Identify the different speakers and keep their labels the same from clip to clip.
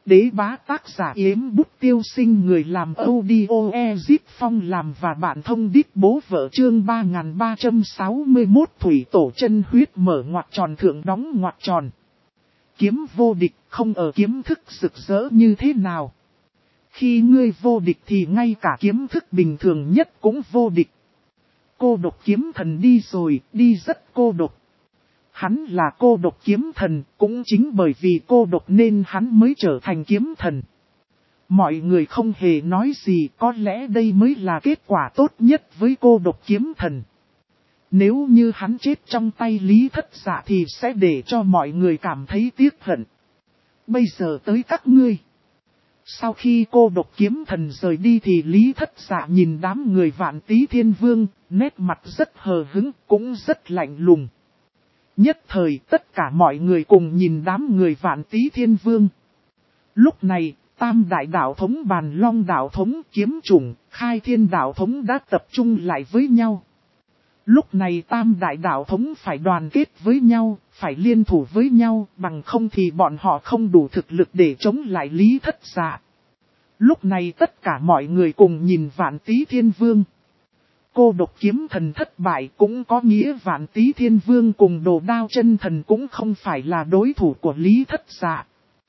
Speaker 1: Đế bá tác giả Yếm Bút Tiêu Sinh, người làm audio Ezip Phong làm và bạn thông đít bố vợ, chương 3361 thủy tổ chân huyết mở ngoặc tròn thượng đóng ngoặc tròn. Kiếm vô địch không ở kiếm thức rực rỡ như thế nào. Khi ngươi vô địch thì ngay cả kiếm thức bình thường nhất cũng vô địch. Cô độc kiếm thần đi rồi, đi rất cô độc. Hắn là cô độc kiếm thần, cũng chính bởi vì cô độc nên hắn mới trở thành kiếm thần. Mọi người không hề nói gì, có lẽ đây mới là kết quả tốt nhất với cô độc kiếm thần. Nếu như hắn chết trong tay Lý Thất Dạ thì sẽ để cho mọi người cảm thấy tiếc hận. Bây giờ tới các ngươi. Sau khi cô độc kiếm thần rời đi thì Lý Thất Dạ nhìn đám người Vạn Tý Thiên Vương, nét mặt rất hờ hững, cũng rất lạnh lùng. Nhất thời tất cả mọi người cùng nhìn đám người Vạn Tý Thiên Vương. Lúc này, Tam Đại Đạo Thống, Bàn Long Đạo Thống, Kiếm Chủng, Khai Thiên Đạo Thống đã tập trung lại với nhau. Lúc này Tam Đại Đạo Thống phải đoàn kết với nhau, phải liên thủ với nhau, bằng không thì bọn họ không đủ thực lực để chống lại Lý Thất Dạ. Lúc này tất cả mọi người cùng nhìn Vạn Tý Thiên Vương. Cô độc kiếm thần thất bại cũng có nghĩa Vạn Tý Thiên Vương cùng Đồ Đao Chân Thần cũng không phải là đối thủ của Lý Thất Dạ.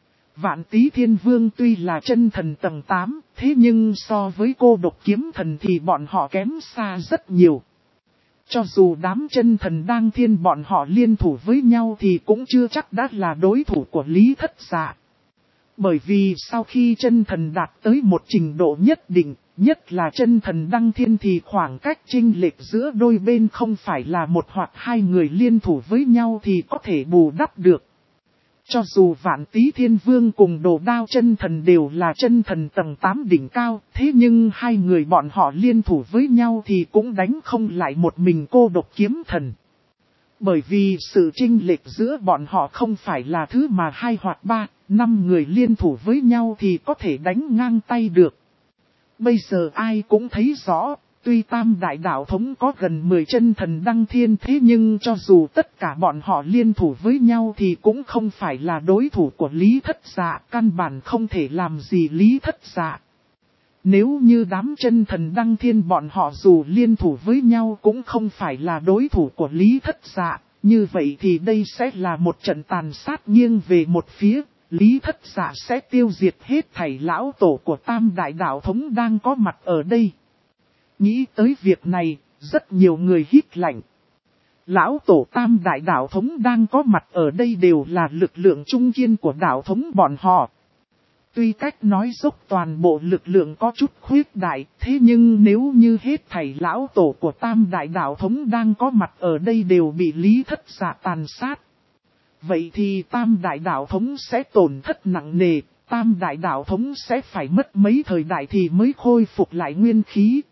Speaker 1: Vạn Tý Thiên Vương tuy là chân thần tầng 8, thế nhưng so với cô độc kiếm thần thì bọn họ kém xa rất nhiều. Cho dù đám chân thần đang thiên bọn họ liên thủ với nhau thì cũng chưa chắc đã là đối thủ của Lý Thất Dạ. Bởi vì sau khi chân thần đạt tới một trình độ nhất định, nhất là chân thần đăng thiên thì khoảng cách chênh lệch giữa đôi bên không phải là một hoặc hai người liên thủ với nhau thì có thể bù đắp được. Cho dù Vạn Tý Thiên Vương cùng Đồ Đao Chân Thần đều là chân thần tầng 8 đỉnh cao, thế nhưng hai người bọn họ liên thủ với nhau thì cũng đánh không lại một mình cô độc kiếm thần. Bởi vì sự chênh lệch giữa bọn họ không phải là thứ mà 2 hoặc 3, 5 người liên thủ với nhau thì có thể đánh ngang tay được. Bây giờ ai cũng thấy rõ, tuy Tam Đại Đạo Thống có gần 10 chân thần đăng thiên, thế nhưng cho dù tất cả bọn họ liên thủ với nhau thì cũng không phải là đối thủ của Lý Thất Dạ, căn bản không thể làm gì Lý Thất Dạ. Nếu như đám chân thần đăng thiên bọn họ dù liên thủ với nhau cũng không phải là đối thủ của Lý Thất Dạ, như vậy thì đây sẽ là một trận tàn sát nghiêng về một phía. Lý Thất Dạ sẽ tiêu diệt hết thảy lão tổ của Tam Đại Đạo Thống đang có mặt ở đây. Nghĩ tới việc này, rất nhiều người hít lạnh. Lão tổ Tam Đại Đạo Thống đang có mặt ở đây đều là lực lượng trung kiên của đạo thống bọn họ. Tuy cách nói dốc toàn bộ lực lượng có chút khuyết đại, thế nhưng nếu như hết thảy lão tổ của Tam Đại Đạo Thống đang có mặt ở đây đều bị Lý Thất Dạ tàn sát. Vậy thì Tam Đại Đạo Thống sẽ tổn thất nặng nề, Tam Đại Đạo Thống sẽ phải mất mấy thời đại thì mới khôi phục lại nguyên khí.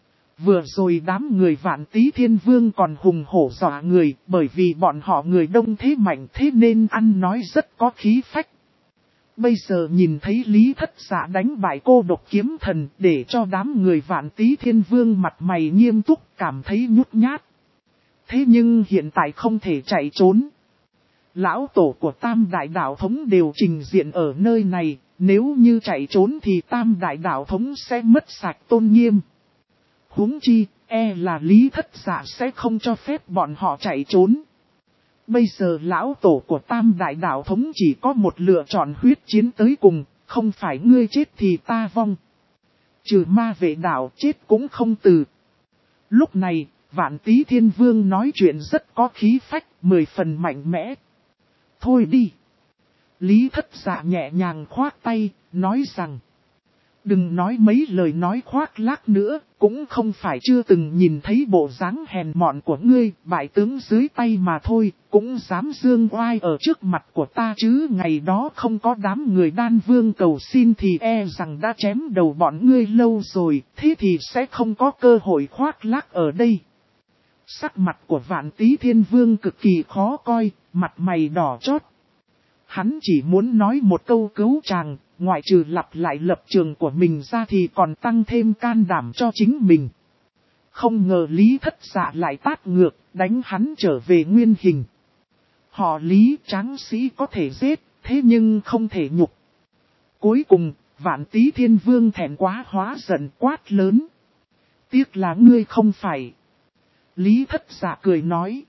Speaker 1: Vừa rồi đám người Vạn Tý Thiên Vương còn hùng hổ dọa người, bởi vì bọn họ người đông thế mạnh thế nên ăn nói rất có khí phách. Bây giờ nhìn thấy Lý Thất Dạ đánh bại cô độc kiếm thần để cho đám người Vạn Tý Thiên Vương mặt mày nghiêm túc cảm thấy nhút nhát. Thế nhưng hiện tại không thể chạy trốn. Lão tổ của Tam Đại Đạo Thống đều trình diện ở nơi này, nếu như chạy trốn thì Tam Đại Đạo Thống sẽ mất sạch tôn nghiêm. Huống chi, là Lý Thất Dạ sẽ không cho phép bọn họ chạy trốn. Bây giờ lão tổ của Tam Đại Đạo Thống chỉ có một lựa chọn huyết chiến tới cùng, không phải ngươi chết thì ta vong. Trừ ma vệ đạo chết cũng không từ. Lúc này, Vạn Tý Thiên Vương nói chuyện rất có khí phách, 10 phần mạnh mẽ. Thôi đi. Lý Thất Dạ nhẹ nhàng khoác tay, nói rằng. Đừng nói mấy lời nói khoác lác nữa, cũng không phải chưa từng nhìn thấy bộ dáng hèn mọn của ngươi, bại tướng dưới tay mà thôi, cũng dám dương oai ở trước mặt của ta chứ. Ngày đó không có đám người Đan Vương cầu xin thì rằng đã chém đầu bọn ngươi lâu rồi, thế thì sẽ không có cơ hội khoác lác ở đây. Sắc mặt của Vạn Tý Thiên Vương cực kỳ khó coi, mặt mày đỏ chót. Hắn chỉ muốn nói một câu cứu chàng, ngoại trừ lặp lại lập trường của mình ra thì còn tăng thêm can đảm cho chính mình. Không ngờ Lý Thất Dạ lại tát ngược, đánh hắn trở về nguyên hình. Họ Lý tráng sĩ có thể giết, thế nhưng không thể nhục. Cuối cùng, Vạn Tý Thiên Vương thẹn quá hóa giận quát lớn. Tiếc là ngươi không phải. Lý Thất Dạ cười nói.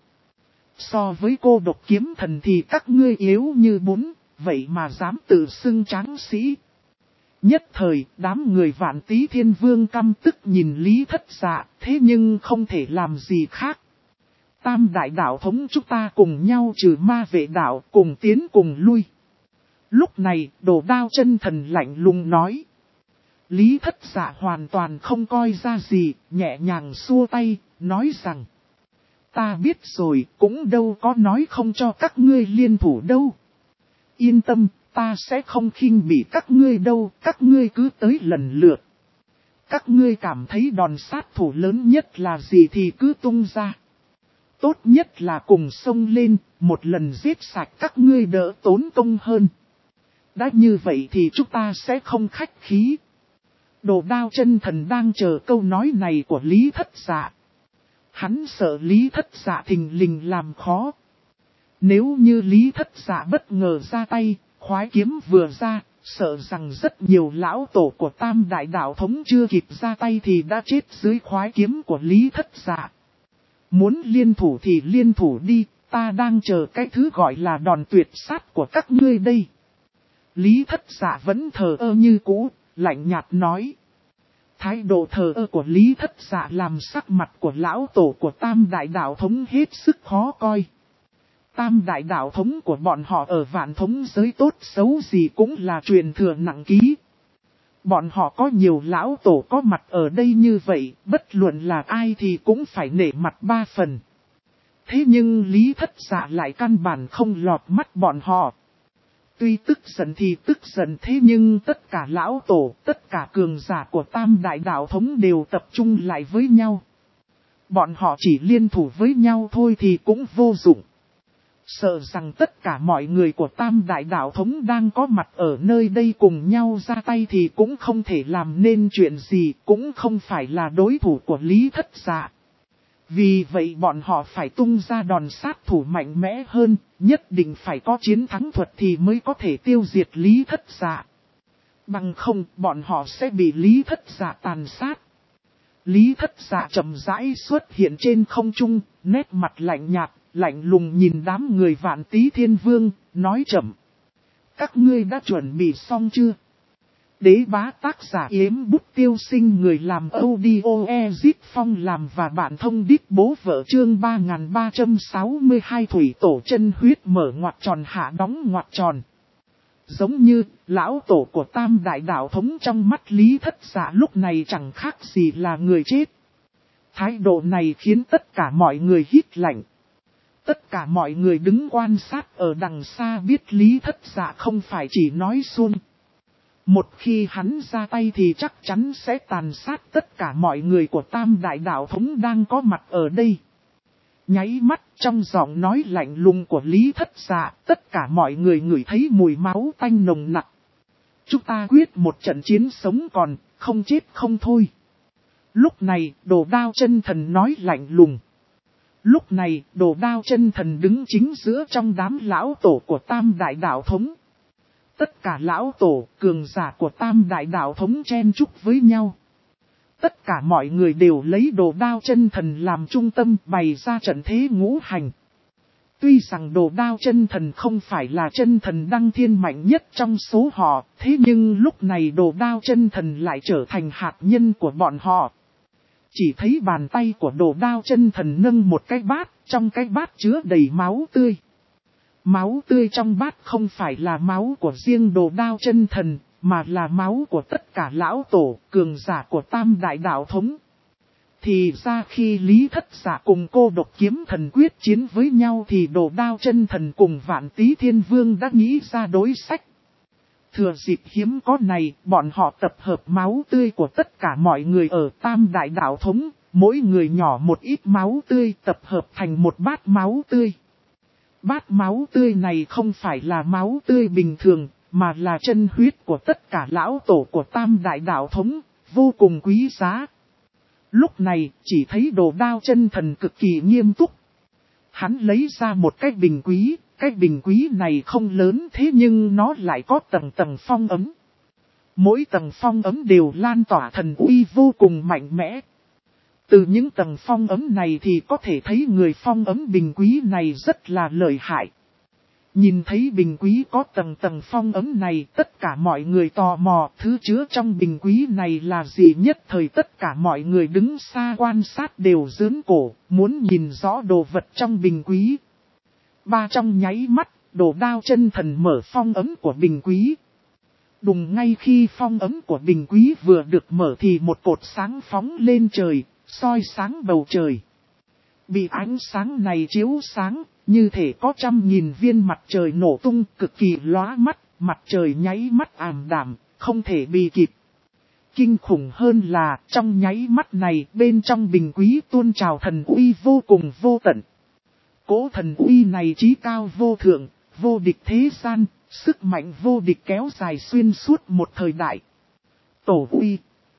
Speaker 1: So với cô độc kiếm thần thì các ngươi yếu như bún, vậy mà dám tự xưng tráng sĩ. Nhất thời, đám người Vạn Tý Thiên Vương căm tức nhìn Lý Thất Dạ, thế nhưng không thể làm gì khác. Tam đại đạo thống chúng ta cùng nhau trừ ma vệ đạo, cùng tiến cùng lui. Lúc này, Đồ Đao Chân Thần lạnh lùng nói. Lý Thất Dạ hoàn toàn không coi ra gì, nhẹ nhàng xua tay, nói rằng. Ta biết rồi, cũng đâu có nói không cho các ngươi liên thủ đâu. Yên tâm, ta sẽ không khinh bỉ các ngươi đâu, các ngươi cứ tới lần lượt. Các ngươi cảm thấy đòn sát thủ lớn nhất là gì thì cứ tung ra. Tốt nhất là cùng xông lên, một lần giết sạch các ngươi đỡ tốn công hơn. Đã như vậy thì chúng ta sẽ không khách khí. Đồ Đao Chân Thần đang chờ câu nói này của Lý Thất Dạ. Hắn sợ Lý Thất Dạ thình lình làm khó. Nếu như Lý Thất Dạ bất ngờ ra tay, khoái kiếm vừa ra, sợ rằng rất nhiều lão tổ của Tam Đại Đạo Thống chưa kịp ra tay thì đã chết dưới khoái kiếm của Lý Thất Dạ. Muốn liên thủ thì liên thủ đi, ta đang chờ cái thứ gọi là đòn tuyệt sát của các ngươi đây. Lý Thất Dạ vẫn thờ ơ như cũ, lạnh nhạt nói. Thái độ thờ ơ của Lý Thất Dạ làm sắc mặt của lão tổ của Tam Đại Đạo Thống hết sức khó coi. Tam Đại Đạo Thống của bọn họ ở Vạn Thống giới tốt xấu gì cũng là truyền thừa nặng ký. Bọn họ có nhiều lão tổ có mặt ở đây như vậy, bất luận là ai thì cũng phải nể mặt 3 phần. Thế nhưng Lý Thất Dạ lại căn bản không lọt mắt bọn họ. Tuy tức giận thì tức giận, thế nhưng tất cả lão tổ, tất cả cường giả của Tam Đại Đạo Thống đều tập trung lại với nhau. Bọn họ chỉ liên thủ với nhau thôi thì cũng vô dụng. Sợ rằng tất cả mọi người của Tam Đại Đạo Thống đang có mặt ở nơi đây cùng nhau ra tay thì cũng không thể làm nên chuyện gì, cũng không phải là đối thủ của Lý Thất Dạ. Vì vậy bọn họ phải tung ra đòn sát thủ mạnh mẽ hơn, nhất định phải có chiến thắng thuật thì mới có thể tiêu diệt Lý Thất Dạ. Bằng không, bọn họ sẽ bị Lý Thất Dạ tàn sát. Lý Thất Dạ chậm rãi xuất hiện trên không trung, nét mặt lạnh nhạt, lạnh lùng nhìn đám người Vạn Tý Thiên Vương, nói chậm. Các ngươi đã chuẩn bị xong chưa? Đế bá tác giả Yếm Bút Tiêu Sinh, người làm audio Ezip Phong làm và bản thông đít bố vợ, chương 3362 thủy tổ chân huyết mở ngoặc tròn hạ đóng ngoặc tròn. Giống như lão tổ của Tam Đại Đạo Thống trong mắt Lý Thất Dạ lúc này chẳng khác gì là người chết. Thái độ này khiến tất cả mọi người hít lạnh. Tất cả mọi người đứng quan sát ở đằng xa biết Lý Thất Dạ không phải chỉ nói suông. Một khi hắn ra tay thì chắc chắn sẽ tàn sát tất cả mọi người của Tam Đại Đạo Thống đang có mặt ở đây. Nháy mắt trong giọng nói lạnh lùng của Lý Thất Dạ, tất cả mọi người ngửi thấy mùi máu tanh nồng nặc. Chúng ta quyết một trận chiến sống còn, không chết không thôi. Lúc này, Đồ Đao Chân Thần nói lạnh lùng. Lúc này, Đồ Đao Chân Thần đứng chính giữa trong đám lão tổ của Tam Đại Đạo Thống. Tất cả lão tổ, cường giả của Tam Đại Đạo Thống chen chúc với nhau. Tất cả mọi người đều lấy Đồ Đao Chân Thần làm trung tâm bày ra trận thế ngũ hành. Tuy rằng Đồ Đao Chân Thần không phải là chân thần đăng thiên mạnh nhất trong số họ, thế nhưng lúc này Đồ Đao Chân Thần lại trở thành hạt nhân của bọn họ. Chỉ thấy bàn tay của Đồ Đao Chân Thần nâng một cái bát, trong cái bát chứa đầy máu tươi. Máu tươi trong bát không phải là máu của riêng Đồ Đao Chân Thần, mà là máu của tất cả lão tổ, cường giả của Tam Đại Đạo Thống. Thì ra khi Lý Thất Dạ cùng Cô Độc Kiếm Thần quyết chiến với nhau thì Đồ Đao Chân Thần cùng Vạn Tý Thiên Vương đã nghĩ ra đối sách. Thừa dịp hiếm có này, bọn họ tập hợp máu tươi của tất cả mọi người ở Tam Đại Đạo Thống, mỗi người nhỏ một ít máu tươi tập hợp thành một bát máu tươi. Bát máu tươi này không phải là máu tươi bình thường, mà là chân huyết của tất cả lão tổ của Tam Đại Đạo Thống, vô cùng quý giá. Lúc này, chỉ thấy Đồ Đao Chân Thần cực kỳ nghiêm túc. Hắn lấy ra một cái bình quý, cái bình quý này không lớn thế nhưng nó lại có tầng tầng phong ấm. Mỗi tầng phong ấm đều lan tỏa thần uy vô cùng mạnh mẽ. Từ những tầng phong ấm này thì có thể thấy người phong ấm bình quý này rất là lợi hại. Nhìn thấy bình quý có tầng tầng phong ấm này, tất cả mọi người tò mò thứ chứa trong bình quý này là gì. Nhất thời tất cả mọi người đứng xa quan sát đều giớn cổ, muốn nhìn rõ đồ vật trong bình quý. Trong nháy mắt, Đồ Đao Chân Thần mở phong ấm của bình quý. Đùng ngay khi phong ấm của bình quý vừa được mở thì một cột sáng phóng lên trời, soi sáng bầu trời. Bị ánh sáng này chiếu sáng, như thể có 100.000 viên mặt trời nổ tung, cực kỳ lóa mắt, mặt trời nháy mắt ảm đạm, không thể bì kịp. Kinh khủng hơn là, trong nháy mắt này, bên trong bình quý tuôn trào thần uy vô cùng vô tận. Cỗ thần uy này chí cao vô thượng, vô địch thế gian, sức mạnh vô địch kéo dài xuyên suốt một thời đại. Tổ uy.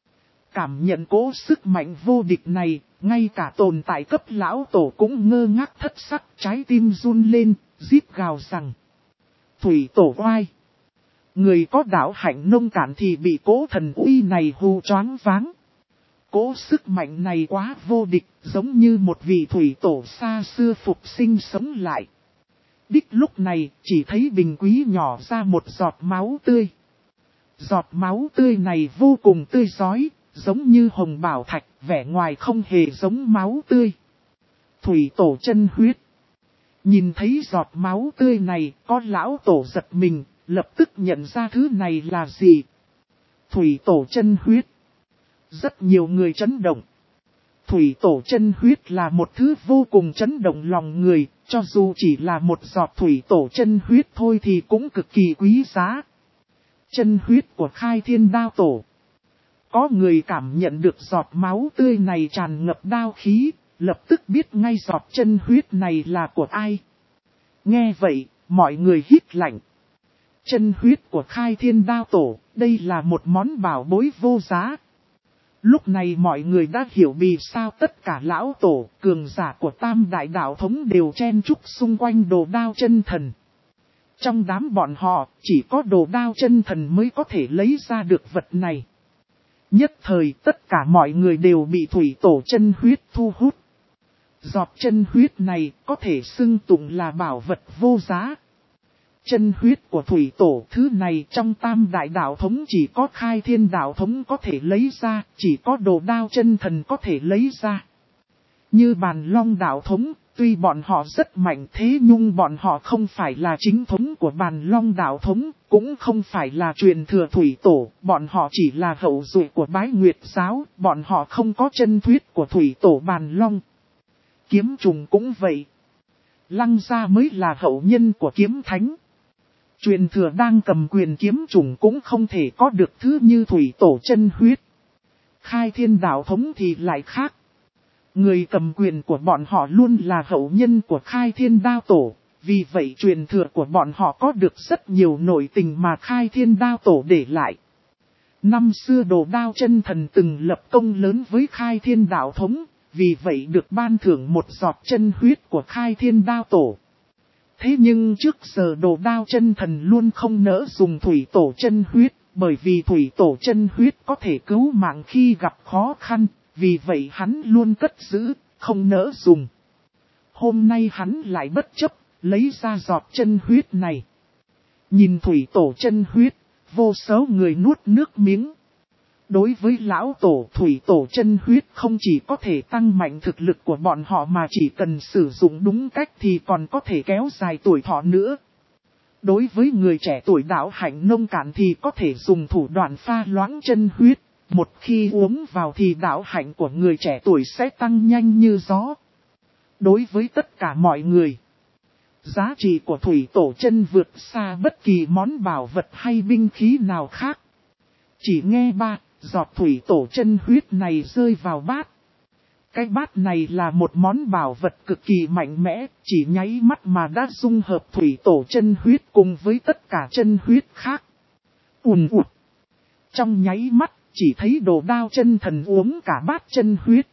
Speaker 1: Cảm nhận cỗ sức mạnh vô địch này, ngay cả tồn tại cấp lão tổ cũng ngơ ngác thất sắc, trái tim run lên, rít gào rằng. Thủy tổ oai. Người có đạo hạnh nông cạn thì bị cỗ thần uy này hù choáng váng. Cỗ sức mạnh này quá vô địch, giống như một vị thủy tổ xa xưa phục sinh sống lại. Đích lúc này, chỉ thấy bình quý nhỏ ra một giọt máu tươi. Giọt máu tươi này vô cùng tươi rói, giống như hồng bảo thạch, vẻ ngoài không hề giống máu tươi. Thủy tổ chân huyết. Nhìn thấy giọt máu tươi này, có lão tổ giật mình, lập tức nhận ra thứ này là gì. Thủy tổ chân huyết. Rất nhiều người chấn động. Thủy tổ chân huyết là một thứ vô cùng chấn động lòng người, cho dù chỉ là một giọt thủy tổ chân huyết thôi thì cũng cực kỳ quý giá. Chân huyết của Khai Thiên Đao Tổ. Có người cảm nhận được giọt máu tươi này tràn ngập đao khí, lập tức biết ngay giọt chân huyết này là của ai. Nghe vậy, mọi người hít lạnh. Chân huyết của Khai Thiên Đao Tổ, đây là một món bảo bối vô giá. Lúc này mọi người đã hiểu vì sao tất cả lão tổ, cường giả của Tam Đại Đạo Thống đều chen chúc xung quanh Đồ Đao Chân Thần. Trong đám bọn họ, chỉ có Đồ Đao Chân Thần mới có thể lấy ra được vật này. Nhất thời tất cả mọi người đều bị thủy tổ chân huyết thu hút. Giọt chân huyết này có thể xưng tụng là bảo vật vô giá. Chân huyết của thủy tổ thứ này trong Tam Đại Đạo Thống chỉ có Khai Thiên Đạo Thống có thể lấy ra, chỉ có Đồ Đao Chân Thần có thể lấy ra. Như Bàn Long Đạo Thống, tuy bọn họ rất mạnh thế nhưng bọn họ không phải là chính thống của Bàn Long Đạo Thống, cũng không phải là truyền thừa thủy tổ, bọn họ chỉ là hậu duệ của Bái Nguyệt Giáo, bọn họ không có chân huyết của thủy tổ Bàn Long. Kiếm trùng cũng vậy. Lăng gia mới là hậu nhân của kiếm thánh. Truyền thừa đang cầm quyền kiếm trùng cũng không thể có được thứ như thủy tổ chân huyết. Khai Thiên Đạo Thống thì lại khác. Người cầm quyền của bọn họ luôn là hậu nhân của Khai Thiên Đao Tổ, vì vậy truyền thừa của bọn họ có được rất nhiều nội tình mà Khai Thiên Đao Tổ để lại. Năm xưa Đồ Đao Chân Thần từng lập công lớn với Khai Thiên Đạo Thống, vì vậy được ban thưởng một giọt chân huyết của Khai Thiên Đao Tổ. Thế nhưng trước giờ Đồ Đao Chân Thần luôn không nỡ dùng thủy tổ chân huyết, bởi vì thủy tổ chân huyết có thể cứu mạng khi gặp khó khăn, vì vậy hắn luôn cất giữ, không nỡ dùng. Hôm nay hắn lại bất chấp, lấy ra giọt chân huyết này. Nhìn thủy tổ chân huyết, vô số người nuốt nước miếng. Đối với lão tổ thủy tổ chân huyết không chỉ có thể tăng mạnh thực lực của bọn họ mà chỉ cần sử dụng đúng cách thì còn có thể kéo dài tuổi thọ nữa. Đối với người trẻ tuổi đạo hạnh nông cạn thì có thể dùng thủ đoạn pha loãng chân huyết. Một khi uống vào thì đạo hạnh của người trẻ tuổi sẽ tăng nhanh như gió. Đối với tất cả mọi người, giá trị của thủy tổ chân vượt xa bất kỳ món bảo vật hay binh khí nào khác. Chỉ nghe giọt thủy tổ chân huyết này rơi vào bát. Cái bát này là một món bảo vật cực kỳ mạnh mẽ, chỉ nháy mắt mà đã dung hợp thủy tổ chân huyết cùng với tất cả chân huyết khác. Ùn ụt. Trong nháy mắt, chỉ thấy Đồ Đao Chân Thần uống cả bát chân huyết.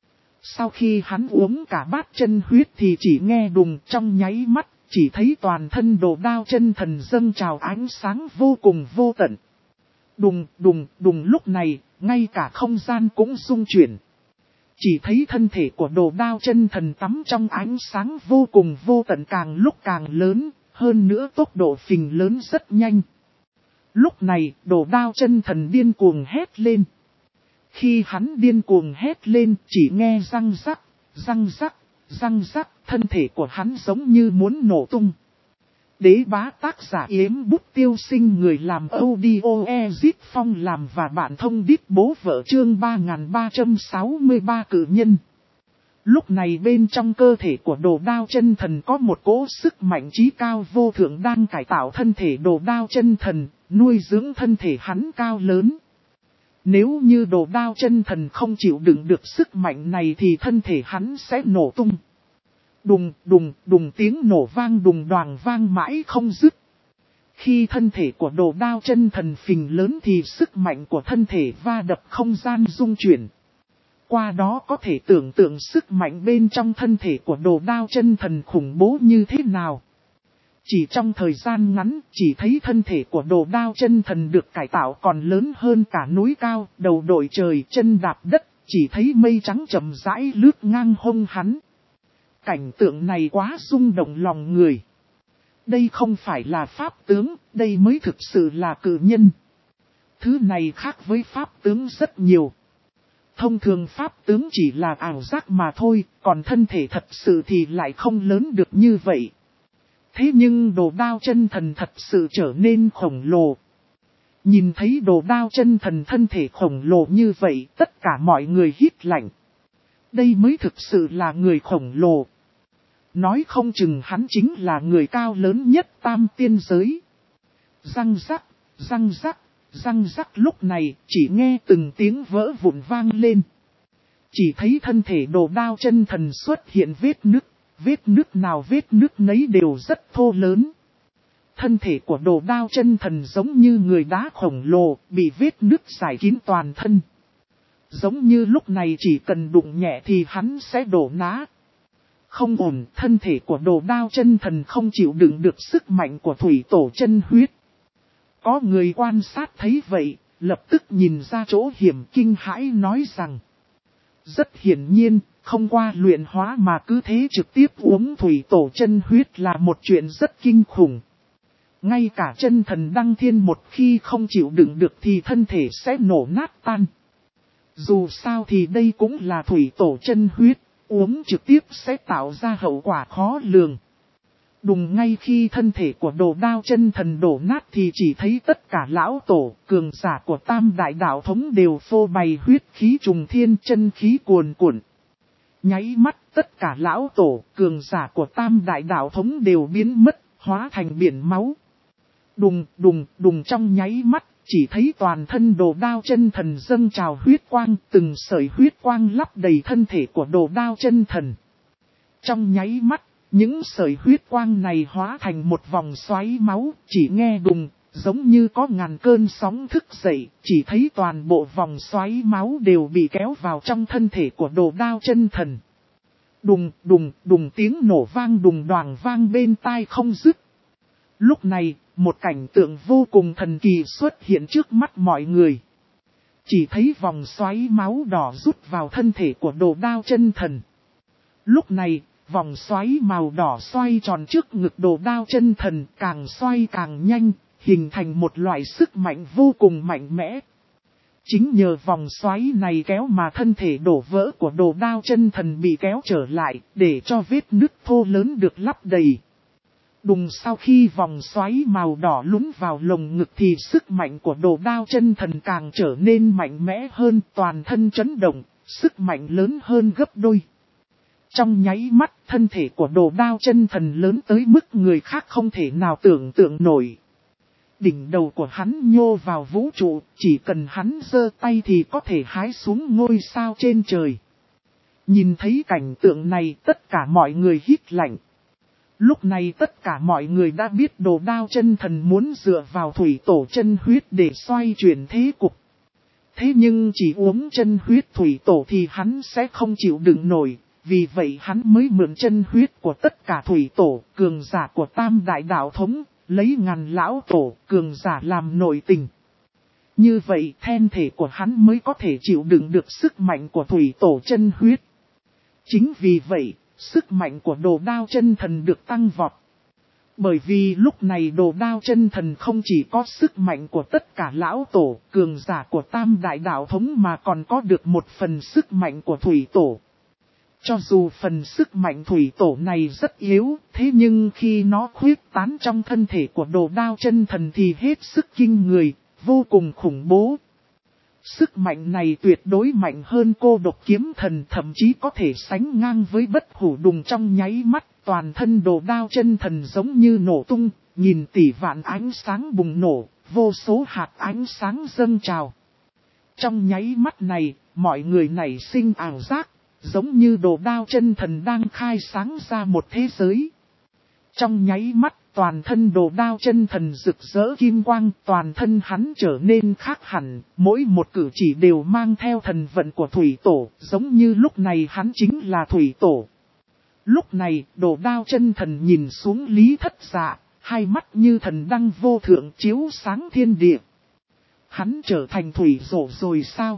Speaker 1: Sau khi hắn uống cả bát chân huyết thì chỉ nghe đùng trong nháy mắt, chỉ thấy toàn thân Đồ Đao Chân Thần dâng trào ánh sáng vô cùng vô tận. Đùng lúc này, ngay cả không gian cũng rung chuyển. Chỉ thấy thân thể của Đồ Đao Chân Thần tắm trong ánh sáng vô cùng vô tận, càng lúc càng lớn, hơn nữa tốc độ phình lớn rất nhanh. Lúc này, Đồ Đao Chân Thần điên cuồng hét lên. Khi hắn điên cuồng hét lên, chỉ nghe răng rắc, răng rắc, răng rắc, thân thể của hắn giống như muốn nổ tung. Đế bá tác giả Yếm Bút Tiêu Sinh, người làm audio Ezip Phong làm và bạn thông đít bố vợ, chương 3363 cử nhân. Lúc này bên trong cơ thể của Đồ Đao Chân Thần có một cỗ sức mạnh trí cao vô thượng đang cải tạo thân thể Đồ Đao Chân Thần, nuôi dưỡng thân thể hắn cao lớn. Nếu như Đồ Đao Chân Thần không chịu đựng được sức mạnh này thì thân thể hắn sẽ nổ tung. Đùng tiếng nổ vang đùng đoàng vang mãi không dứt. Khi thân thể của Đồ Đao Chân Thần phình lớn thì sức mạnh của thân thể va đập không gian rung chuyển. Qua đó có thể tưởng tượng sức mạnh bên trong thân thể của Đồ Đao Chân Thần khủng bố như thế nào. Chỉ trong thời gian ngắn, chỉ thấy thân thể của Đồ Đao Chân Thần được cải tạo còn lớn hơn cả núi cao, đầu đội trời, chân đạp đất, chỉ thấy mây trắng chậm rãi lướt ngang hông hắn. Cảnh tượng này quá rung động lòng người. Đây không phải là pháp tướng, đây mới thực sự là cử nhân. Thứ này khác với pháp tướng rất nhiều. Thông thường pháp tướng chỉ là ảo giác mà thôi, còn thân thể thật sự thì lại không lớn được như vậy. Thế nhưng Đồ Đao Chân Thần thật sự trở nên khổng lồ. Nhìn thấy Đồ Đao Chân Thần thân thể khổng lồ như vậy, tất cả mọi người hít lạnh. Đây mới thực sự là người khổng lồ. Nói không chừng hắn chính là người cao lớn nhất tam tiên giới. Răng rắc, răng rắc, răng rắc, lúc này chỉ nghe từng tiếng vỡ vụn vang lên. Chỉ thấy thân thể Đồ Đao Chân Thần xuất hiện vết nứt. Vết nứt nào vết nứt nấy đều rất thô lớn. Thân thể của Đồ Đao Chân Thần giống như người đá khổng lồ, bị vết nứt giải kín toàn thân. Giống như lúc này chỉ cần đụng nhẹ thì hắn sẽ đổ nát. Không ổn, thân thể của Đồ Đao Chân Thần không chịu đựng được sức mạnh của thủy tổ chân huyết. Có người quan sát thấy vậy, lập tức nhìn ra chỗ hiểm, kinh hãi nói rằng. Rất hiển nhiên, không qua luyện hóa mà cứ thế trực tiếp uống thủy tổ chân huyết là một chuyện rất kinh khủng. Ngay cả chân thần đăng thiên một khi không chịu đựng được thì thân thể sẽ nổ nát tan. Dù sao thì đây cũng là thủy tổ chân huyết, uống trực tiếp sẽ tạo ra hậu quả khó lường. Đùng, ngay khi thân thể của Đồ Đao Chân Thần đổ nát thì chỉ thấy tất cả lão tổ, cường giả của Tam Đại Đạo Thống đều phô bày huyết khí trùng thiên, chân khí cuồn cuộn. Nháy mắt, tất cả lão tổ, cường giả của Tam Đại Đạo Thống đều biến mất, hóa thành biển máu. Đùng trong nháy mắt, chỉ thấy toàn thân Đồ Đao Chân Thần dâng trào huyết quang, từng sợi huyết quang lấp đầy thân thể của Đồ Đao Chân Thần. Trong nháy mắt, những sợi huyết quang này hóa thành một vòng xoáy máu, chỉ nghe đùng, giống như có ngàn cơn sóng thức dậy, chỉ thấy toàn bộ vòng xoáy máu đều bị kéo vào trong thân thể của Đồ Đao Chân Thần. Đùng tiếng nổ vang đùng đoàng vang bên tai không dứt. Lúc này, một cảnh tượng vô cùng thần kỳ xuất hiện trước mắt mọi người. Chỉ thấy vòng xoáy máu đỏ rút vào thân thể của Đồ Đao Chân Thần. Lúc này, vòng xoáy màu đỏ xoay tròn trước ngực Đồ Đao Chân Thần, càng xoay càng nhanh, hình thành một loại sức mạnh vô cùng mạnh mẽ. Chính nhờ vòng xoáy này kéo mà thân thể đổ vỡ của Đồ Đao Chân Thần bị kéo trở lại, để cho vết nứt thô lớn được lấp đầy. Đùng, sau khi vòng xoáy màu đỏ lún vào lồng ngực thì sức mạnh của Đồ Đao Chân Thần càng trở nên mạnh mẽ hơn, toàn thân chấn động, sức mạnh lớn hơn gấp đôi. Trong nháy mắt, thân thể của Đồ Đao Chân Thần lớn tới mức người khác không thể nào tưởng tượng nổi. Đỉnh đầu của hắn nhô vào vũ trụ, chỉ cần hắn giơ tay thì có thể hái xuống ngôi sao trên trời. Nhìn thấy cảnh tượng này, tất cả mọi người hít lạnh. Lúc này tất cả mọi người đã biết Đồ Đao Chân Thần muốn dựa vào thủy tổ chân huyết để xoay chuyển thế cục. Thế nhưng chỉ uống chân huyết thủy tổ thì hắn sẽ không chịu đựng nổi, vì vậy hắn mới mượn chân huyết của tất cả thủy tổ, cường giả của Tam Đại Đạo Thống, lấy ngàn lão tổ, cường giả làm nội tình. Như vậy thân thể của hắn mới có thể chịu đựng được sức mạnh của thủy tổ chân huyết. Chính vì vậy, sức mạnh của Đồ Đao Chân Thần được tăng vọt. Bởi vì lúc này Đồ Đao Chân Thần không chỉ có sức mạnh của tất cả lão tổ, cường giả của Tam Đại Đạo Thống mà còn có được một phần sức mạnh của thủy tổ. Cho dù phần sức mạnh thủy tổ này rất yếu, thế nhưng khi nó khuyết tán trong thân thể của Đồ Đao Chân Thần thì hết sức kinh người, vô cùng khủng bố. Sức mạnh này tuyệt đối mạnh hơn Cô Độc Kiếm Thần, thậm chí có thể sánh ngang với Bất Hủ Đùng. Trong nháy mắt, toàn thân Đồ Đao Chân Thần giống như nổ tung, nghìn tỷ vạn ánh sáng bùng nổ, vô số hạt ánh sáng dâng trào. Trong nháy mắt này, mọi người nảy sinh ảo giác, giống như Đồ Đao Chân Thần đang khai sáng ra một thế giới. Trong nháy mắt, toàn thân Đồ Đao Chân Thần rực rỡ kim quang, toàn thân hắn trở nên khác hẳn, mỗi một cử chỉ đều mang theo thần vận của thủy tổ, giống như lúc này hắn chính là thủy tổ. Lúc này, Đồ Đao Chân Thần nhìn xuống Lý Thất Dạ, hai mắt như thần đăng vô thượng chiếu sáng thiên địa. Hắn trở thành thủy tổ rồi sao?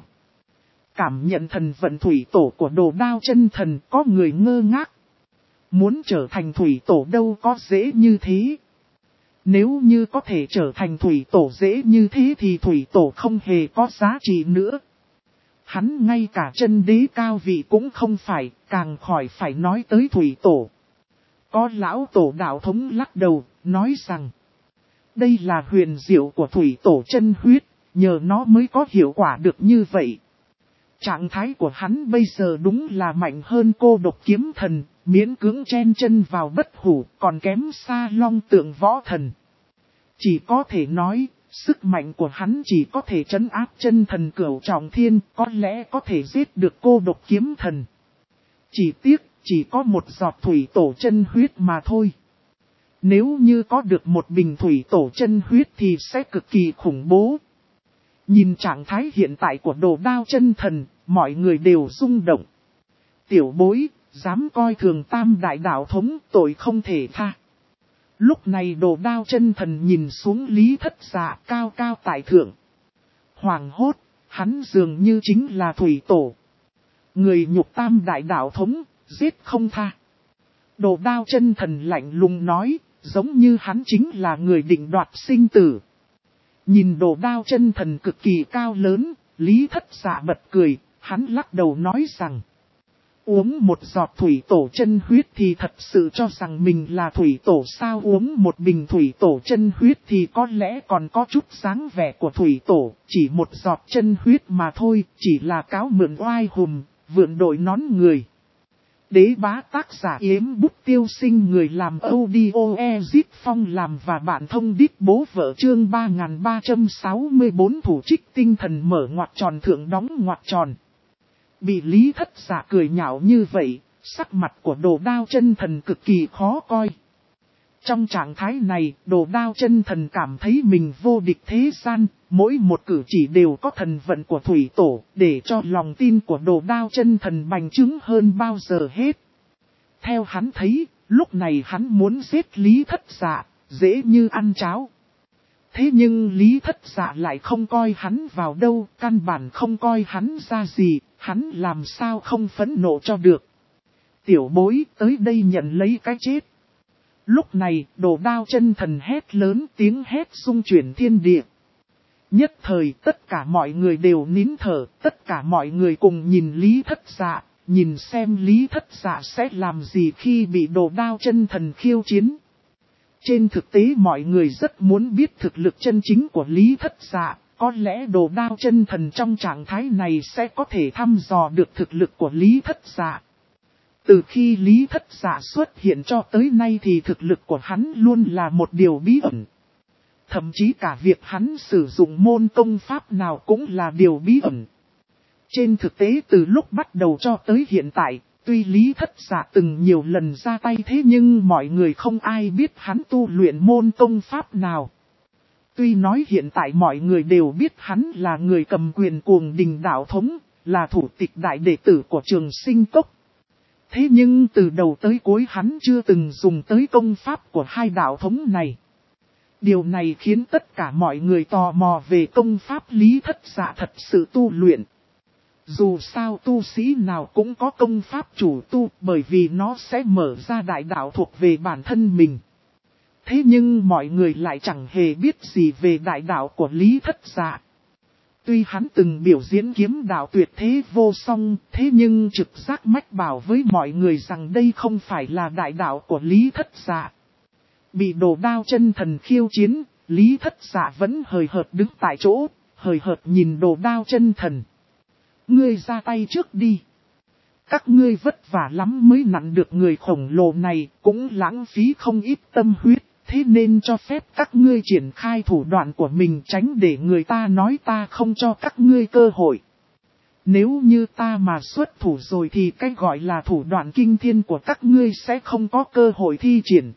Speaker 1: Cảm nhận thần vận thủy tổ của Đồ Đao Chân Thần, có người ngơ ngác. Muốn trở thành thủy tổ đâu có dễ như thế. Nếu như có thể trở thành thủy tổ dễ như thế thì thủy tổ không hề có giá trị nữa. Hắn ngay cả chân đế cao vị cũng không phải, càng khỏi phải nói tới thủy tổ. Có lão tổ đạo thống lắc đầu, nói rằng đây là huyền diệu của thủy tổ chân huyết, nhờ nó mới có hiệu quả được như vậy. Trạng thái của hắn bây giờ đúng là mạnh hơn Cô Độc Kiếm Thần, miễn cưỡng chen chân vào Bất Hủ, còn kém xa Long Tượng Võ Thần. Chỉ có thể nói, sức mạnh của hắn chỉ có thể trấn áp chân thần Cửu Trọng Thiên, có lẽ có thể giết được Cô Độc Kiếm Thần. Chỉ tiếc, chỉ có một giọt thủy tổ chân huyết mà thôi. Nếu như có được một bình thủy tổ chân huyết thì sẽ cực kỳ khủng bố. Nhìn trạng thái hiện tại của Đồ Đao Chân Thần, mọi người đều rung động. Tiểu bối, dám coi thường Tam Đại Đạo Thống, tội không thể tha. Lúc này Đồ Đao Chân Thần nhìn xuống Lý Thất Dạ cao cao tại thượng. Hoàng hốt, hắn dường như chính là thủy tổ. Người nhục Tam Đại Đạo Thống, giết không tha. Đồ Đao Chân Thần lạnh lùng nói, giống như hắn chính là người định đoạt sinh tử. Nhìn Đồ Đao Chân Thần cực kỳ cao lớn, Lý Thất Dạ bật cười, hắn lắc đầu nói rằng uống một giọt thủy tổ chân huyết thì thật sự cho rằng mình là thủy tổ sao? Uống một bình thủy tổ chân huyết thì có lẽ còn có chút dáng vẻ của thủy tổ, chỉ một giọt chân huyết mà thôi, chỉ là cáo mượn oai hùm, vượn đội nón người. Đế bá tác giả Yếm Bút Tiêu Sinh, người làm audio Ezip Phong làm và bạn thông đít bố vợ. Chương 3364 thủ trích tinh thần mở ngoặc tròn thượng đóng ngoặc tròn. Bị Lý Thất Dạ cười nhạo như vậy, sắc mặt của Đồ Đao Chân Thần cực kỳ khó coi. Trong trạng thái này, Đồ Đao Chân Thần cảm thấy mình vô địch thế gian, mỗi một cử chỉ đều có thần vận của thủy tổ, để cho lòng tin của Đồ Đao Chân Thần bành trướng hơn bao giờ hết. Theo hắn thấy, lúc này hắn muốn giết Lý Thất Dạ, dễ như ăn cháo. Thế nhưng Lý Thất Dạ lại không coi hắn vào đâu, căn bản không coi hắn ra gì, hắn làm sao không phẫn nộ cho được. Tiểu bối tới đây nhận lấy cái chết. Lúc này, Đồ Đao Chân Thần hét lớn, tiếng hét xung chuyển thiên địa. Nhất thời tất cả mọi người đều nín thở, tất cả mọi người cùng nhìn Lý Thất Dạ, nhìn xem Lý Thất Dạ sẽ làm gì khi bị Đồ Đao Chân Thần khiêu chiến. Trên thực tế mọi người rất muốn biết thực lực chân chính của Lý Thất Dạ, có lẽ Đồ Đao Chân Thần trong trạng thái này sẽ có thể thăm dò được thực lực của Lý Thất Dạ. Từ khi Lý Thất Dạ xuất hiện cho tới nay thì thực lực của hắn luôn là một điều bí ẩn. Thậm chí cả việc hắn sử dụng môn công pháp nào cũng là điều bí ẩn. Trên thực tế từ lúc bắt đầu cho tới hiện tại, tuy Lý Thất Dạ từng nhiều lần ra tay thế nhưng mọi người không ai biết hắn tu luyện môn công pháp nào. Tuy nói hiện tại mọi người đều biết hắn là người cầm quyền Cuồng Đình Đạo Thống, là thủ tịch đại đệ tử của Trường Sinh Cốc. Thế nhưng từ đầu tới cuối hắn chưa từng dùng tới công pháp của hai đạo thống này. Điều này khiến tất cả mọi người tò mò về công pháp Lý Thất Dạ thật sự tu luyện. Dù sao tu sĩ nào cũng có công pháp chủ tu bởi vì nó sẽ mở ra đại đạo thuộc về bản thân mình. Thế nhưng mọi người lại chẳng hề biết gì về đại đạo của Lý Thất Dạ. Tuy hắn từng biểu diễn kiếm đạo tuyệt thế vô song, thế nhưng trực giác mách bảo với mọi người rằng đây không phải là đại đạo của Lý Thất Dạ. Bị Đồ Đao Chân Thần khiêu chiến, Lý Thất Dạ vẫn hời hợt đứng tại chỗ, hời hợt nhìn Đồ Đao Chân Thần. Ngươi ra tay trước đi. Các ngươi vất vả lắm mới nặn được người khổng lồ này, cũng lãng phí không ít tâm huyết, thế nên cho phép các ngươi triển khai thủ đoạn của mình tránh để người ta nói ta không cho các ngươi cơ hội. Nếu như ta mà xuất thủ rồi thì cái gọi là thủ đoạn kinh thiên của các ngươi sẽ không có cơ hội thi triển.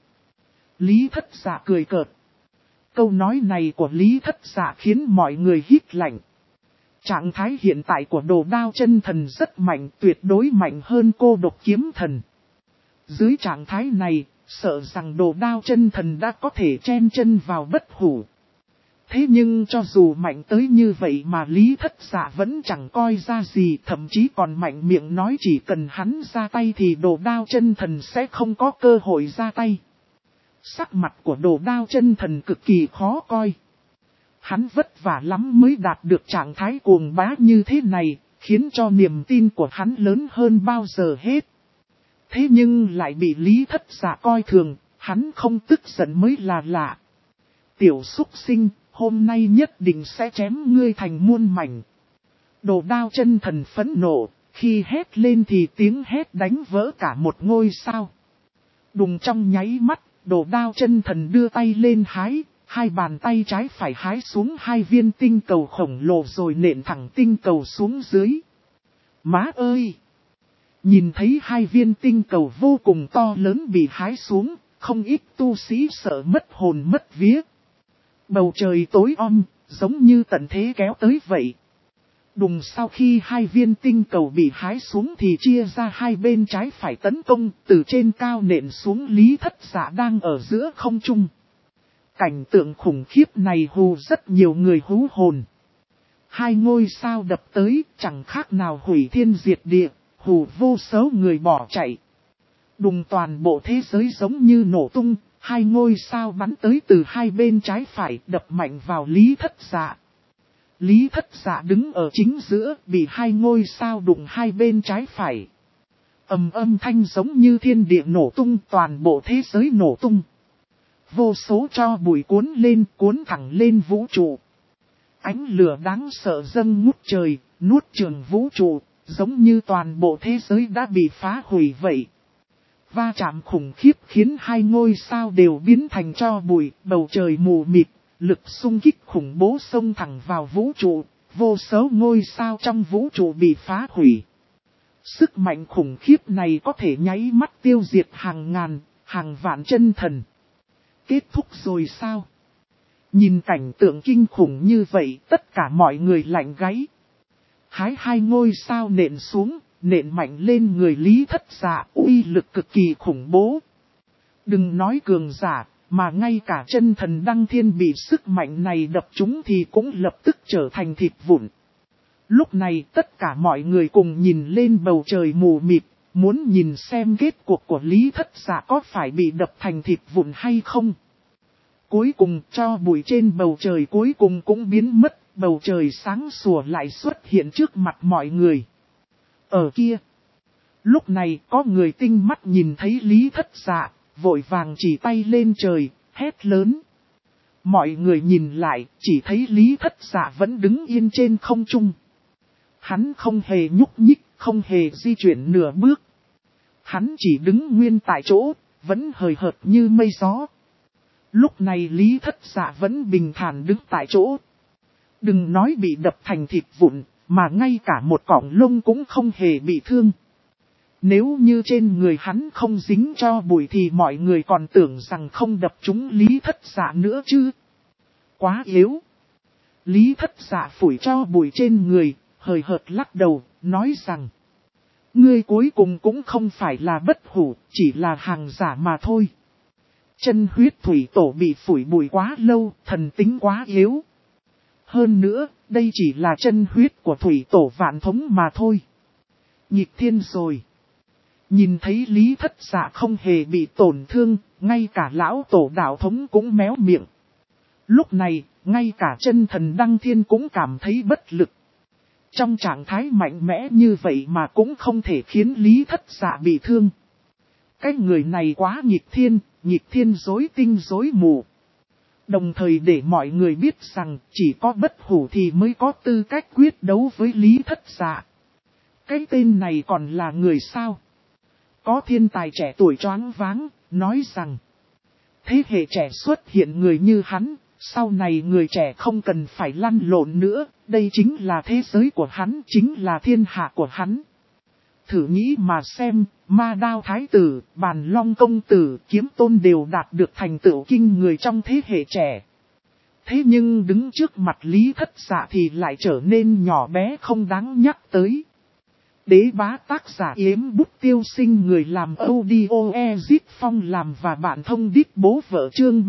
Speaker 1: Lý Thất Dạ cười cợt. Câu nói này của Lý Thất Dạ khiến mọi người hít lạnh. Trạng thái hiện tại của Đồ Đao Chân Thần rất mạnh, tuyệt đối mạnh hơn Cô Độc Kiếm Thần. Dưới trạng thái này, sợ rằng Đồ Đao Chân Thần đã có thể chen chân vào bất hủ. Thế nhưng cho dù mạnh tới như vậy mà Lý Thất Dạ vẫn chẳng coi ra gì, thậm chí còn mạnh miệng nói chỉ cần hắn ra tay thì Đồ Đao Chân Thần sẽ không có cơ hội ra tay. Sắc mặt của Đồ Đao Chân Thần cực kỳ khó coi. Hắn vất vả lắm mới đạt được trạng thái cuồng bá như thế này, khiến cho niềm tin của hắn lớn hơn bao giờ hết. Thế nhưng lại bị Lý Thất Dạ coi thường, hắn không tức giận mới là lạ. Tiểu súc sinh, hôm nay nhất định sẽ chém ngươi thành muôn mảnh. Đồ Đao Chân Thần phẫn nộ, khi hét lên thì tiếng hét đánh vỡ cả một ngôi sao. Đùng trong nháy mắt, Đồ Đao Chân Thần đưa tay lên hái. Hai bàn tay trái phải hái xuống hai viên tinh cầu khổng lồ rồi nện thẳng tinh cầu xuống dưới. Má ơi! Nhìn thấy hai viên tinh cầu vô cùng to lớn bị hái xuống, không ít tu sĩ sợ mất hồn mất vía. Bầu trời tối om, giống như tận thế kéo tới vậy. Đùng sau khi hai viên tinh cầu bị hái xuống thì chia ra hai bên trái phải tấn công, từ trên cao nện xuống Lý Thất Dạ đang ở giữa không trung. Cảnh tượng khủng khiếp này hù rất nhiều người hú hồn. Hai ngôi sao đập tới chẳng khác nào hủy thiên diệt địa, hù vô số người bỏ chạy. Đùng toàn bộ thế giới giống như nổ tung, hai ngôi sao bắn tới từ hai bên trái phải đập mạnh vào Lý Thất Dạ. Lý Thất Dạ đứng ở chính giữa bị hai ngôi sao đụng hai bên trái phải. Âm thanh giống như thiên địa nổ tung, toàn bộ thế giới nổ tung. Vô số tro bụi cuốn lên, cuốn thẳng lên vũ trụ. Ánh lửa đáng sợ dâng ngút trời, nuốt chửng vũ trụ, giống như toàn bộ thế giới đã bị phá hủy vậy. Va chạm khủng khiếp khiến hai ngôi sao đều biến thành tro bụi, bầu trời mù mịt, lực xung kích khủng bố xông thẳng vào vũ trụ, vô số ngôi sao trong vũ trụ bị phá hủy. Sức mạnh khủng khiếp này có thể nháy mắt tiêu diệt hàng ngàn, hàng vạn chân thần. Kết thúc rồi sao? Nhìn cảnh tượng kinh khủng như vậy, tất cả mọi người lạnh gáy. Hái hai ngôi sao nện xuống, nện mạnh lên người Lý Thất Dạ, uy lực cực kỳ khủng bố. Đừng nói cường giả, mà ngay cả chân thần đăng thiên bị sức mạnh này đập trúng thì cũng lập tức trở thành thịt vụn. Lúc này tất cả mọi người cùng nhìn lên bầu trời mù mịt, muốn nhìn xem kết cuộc của Lý Thất Dạ có phải bị đập thành thịt vụn hay không. Cuối cùng cho bụi trên bầu trời cuối cùng cũng biến mất, bầu trời sáng sủa lại xuất hiện trước mặt mọi người. Ở kia, lúc này có người tinh mắt nhìn thấy Lý Thất Dạ, vội vàng chỉ tay lên trời, hét lớn. Mọi người nhìn lại, chỉ thấy Lý Thất Dạ vẫn đứng yên trên không trung. Hắn không hề nhúc nhích, không hề di chuyển nửa bước. Hắn chỉ đứng nguyên tại chỗ, vẫn hời hợt như mây gió. Lúc này Lý Thất Dạ vẫn bình thản đứng tại chỗ. Đừng nói bị đập thành thịt vụn, mà ngay cả một cọng lông cũng không hề bị thương. Nếu như trên người hắn không dính cho bụi thì mọi người còn tưởng rằng không đập trúng Lý Thất Dạ nữa chứ. Quá yếu. Lý Thất Dạ phủi cho bụi trên người, hời hợt lắc đầu, nói rằng. Ngươi cuối cùng cũng không phải là bất hủ, chỉ là hàng giả mà thôi. Chân huyết thủy tổ bị phủi bụi quá lâu, thần tính quá yếu. Hơn nữa, đây chỉ là chân huyết của thủy tổ vạn thống mà thôi. Nhịp thiên rồi. Nhìn thấy Lý Thất Dạ không hề bị tổn thương, ngay cả lão tổ đạo thống cũng méo miệng. Lúc này, ngay cả chân thần Đăng Thiên cũng cảm thấy bất lực. Trong trạng thái mạnh mẽ như vậy mà cũng không thể khiến Lý Thất Dạ bị thương. Cái người này quá nghịch thiên rối tinh rối mù. Đồng thời để mọi người biết rằng chỉ có bất hủ thì mới có tư cách quyết đấu với Lý Thất Dạ. Cái tên này còn là người sao? Có thiên tài trẻ tuổi choáng váng, nói rằng thế hệ trẻ xuất hiện người như hắn, sau này người trẻ không cần phải lăn lộn nữa, đây chính là thế giới của hắn, chính là thiên hạ của hắn. Thử nghĩ mà xem, Ma Đao Thái Tử, Bàn Long Công Tử, Kiếm Tôn đều đạt được thành tựu kinh người trong thế hệ trẻ. Thế nhưng đứng trước mặt Lý Thất Dạ thì lại trở nên nhỏ bé không đáng nhắc tới. Đế bá tác giả Yếm Bút Tiêu Sinh, người làm audio Ezip Phong làm và bạn thông đít bố vợ, chương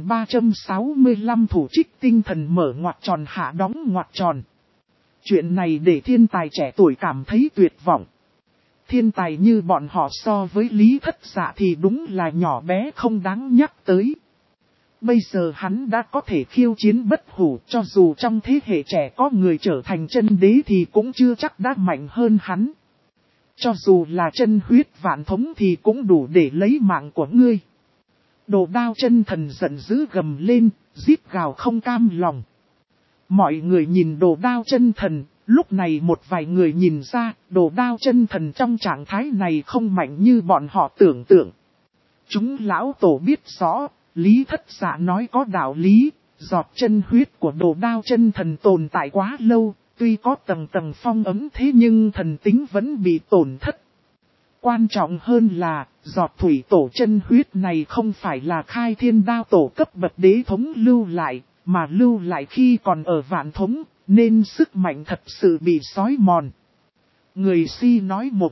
Speaker 1: 3365 thủ trích tinh thần mở ngoặc tròn hạ đóng ngoặc tròn. Chuyện này để thiên tài trẻ tuổi cảm thấy tuyệt vọng. Thiên tài như bọn họ so với Lý Thất Dạ thì đúng là nhỏ bé không đáng nhắc tới. Bây giờ hắn đã có thể khiêu chiến bất hủ, cho dù trong thế hệ trẻ có người trở thành chân đế thì cũng chưa chắc đã mạnh hơn hắn. Cho dù là chân huyết vạn thống thì cũng đủ để lấy mạng của ngươi. Đồ Đao chân thần giận dữ gầm lên, rít gào không cam lòng. Mọi người nhìn Đồ Đao chân thần, lúc này một vài người nhìn ra, Đồ Đao chân thần trong trạng thái này không mạnh như bọn họ tưởng tượng. Chúng lão tổ biết rõ. Lý Thất Dạ nói có đạo lý, giọt chân huyết của Đồ Đao chân thần tồn tại quá lâu, tuy có tầng tầng phong ấm thế nhưng thần tính vẫn bị tổn thất. Quan trọng hơn là, giọt thủy tổ chân huyết này không phải là Khai Thiên Đao tổ cấp bậc đế thống lưu lại, mà lưu lại khi còn ở vạn thống, nên sức mạnh thật sự bị xói mòn. Người si nói mộng.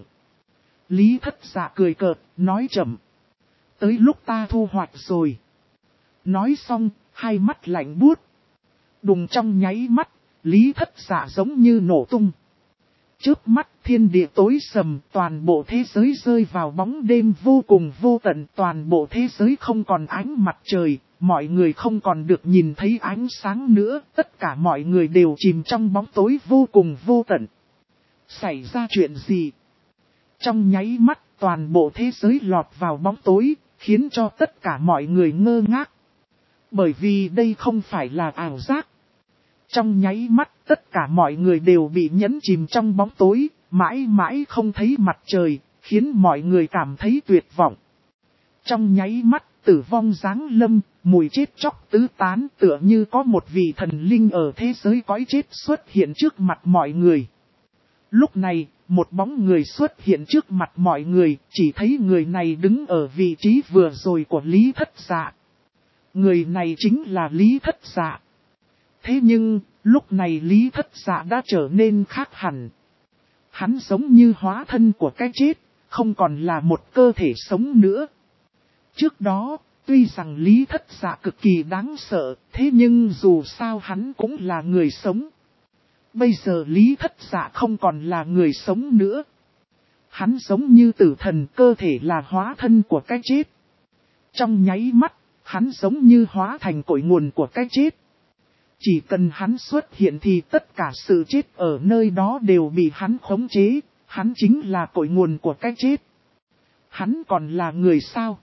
Speaker 1: Lý Thất Dạ cười cợt, nói chậm. Tới lúc ta thu hoạch rồi. Nói xong, hai mắt lạnh buốt. Đùng trong nháy mắt, Lý Thất Dạ giống như nổ tung. Chớp mắt thiên địa tối sầm, toàn bộ thế giới rơi vào bóng đêm vô cùng vô tận. Toàn bộ thế giới không còn ánh mặt trời, mọi người không còn được nhìn thấy ánh sáng nữa. Tất cả mọi người đều chìm trong bóng tối vô cùng vô tận. Xảy ra chuyện gì? Trong nháy mắt, toàn bộ thế giới lọt vào bóng tối, khiến cho tất cả mọi người ngơ ngác. Bởi vì đây không phải là ảo giác. Trong nháy mắt, tất cả mọi người đều bị nhấn chìm trong bóng tối, mãi mãi không thấy mặt trời, khiến mọi người cảm thấy tuyệt vọng. Trong nháy mắt, tử vong giáng lâm, mùi chết chóc tứ tán, tựa như có một vị thần linh ở thế giới cõi chết xuất hiện trước mặt mọi người. Lúc này, một bóng người xuất hiện trước mặt mọi người, chỉ thấy người này đứng ở vị trí vừa rồi của Lý Thất Dạ. Người này chính là Lý Thất Dạ. Thế nhưng, lúc này Lý Thất Dạ đã trở nên khác hẳn. Hắn giống như hóa thân của cái chết, không còn là một cơ thể sống nữa. Trước đó, tuy rằng Lý Thất Dạ cực kỳ đáng sợ, thế nhưng dù sao hắn cũng là người sống. Bây giờ Lý Thất Dạ không còn là người sống nữa. Hắn giống như tử thần, cơ thể là hóa thân của cái chết. Trong nháy mắt, hắn giống như hóa thành cội nguồn của cái chết. Chỉ cần hắn xuất hiện thì tất cả sự chết ở nơi đó đều bị hắn khống chế, hắn chính là cội nguồn của cái chết. Hắn còn là người sao?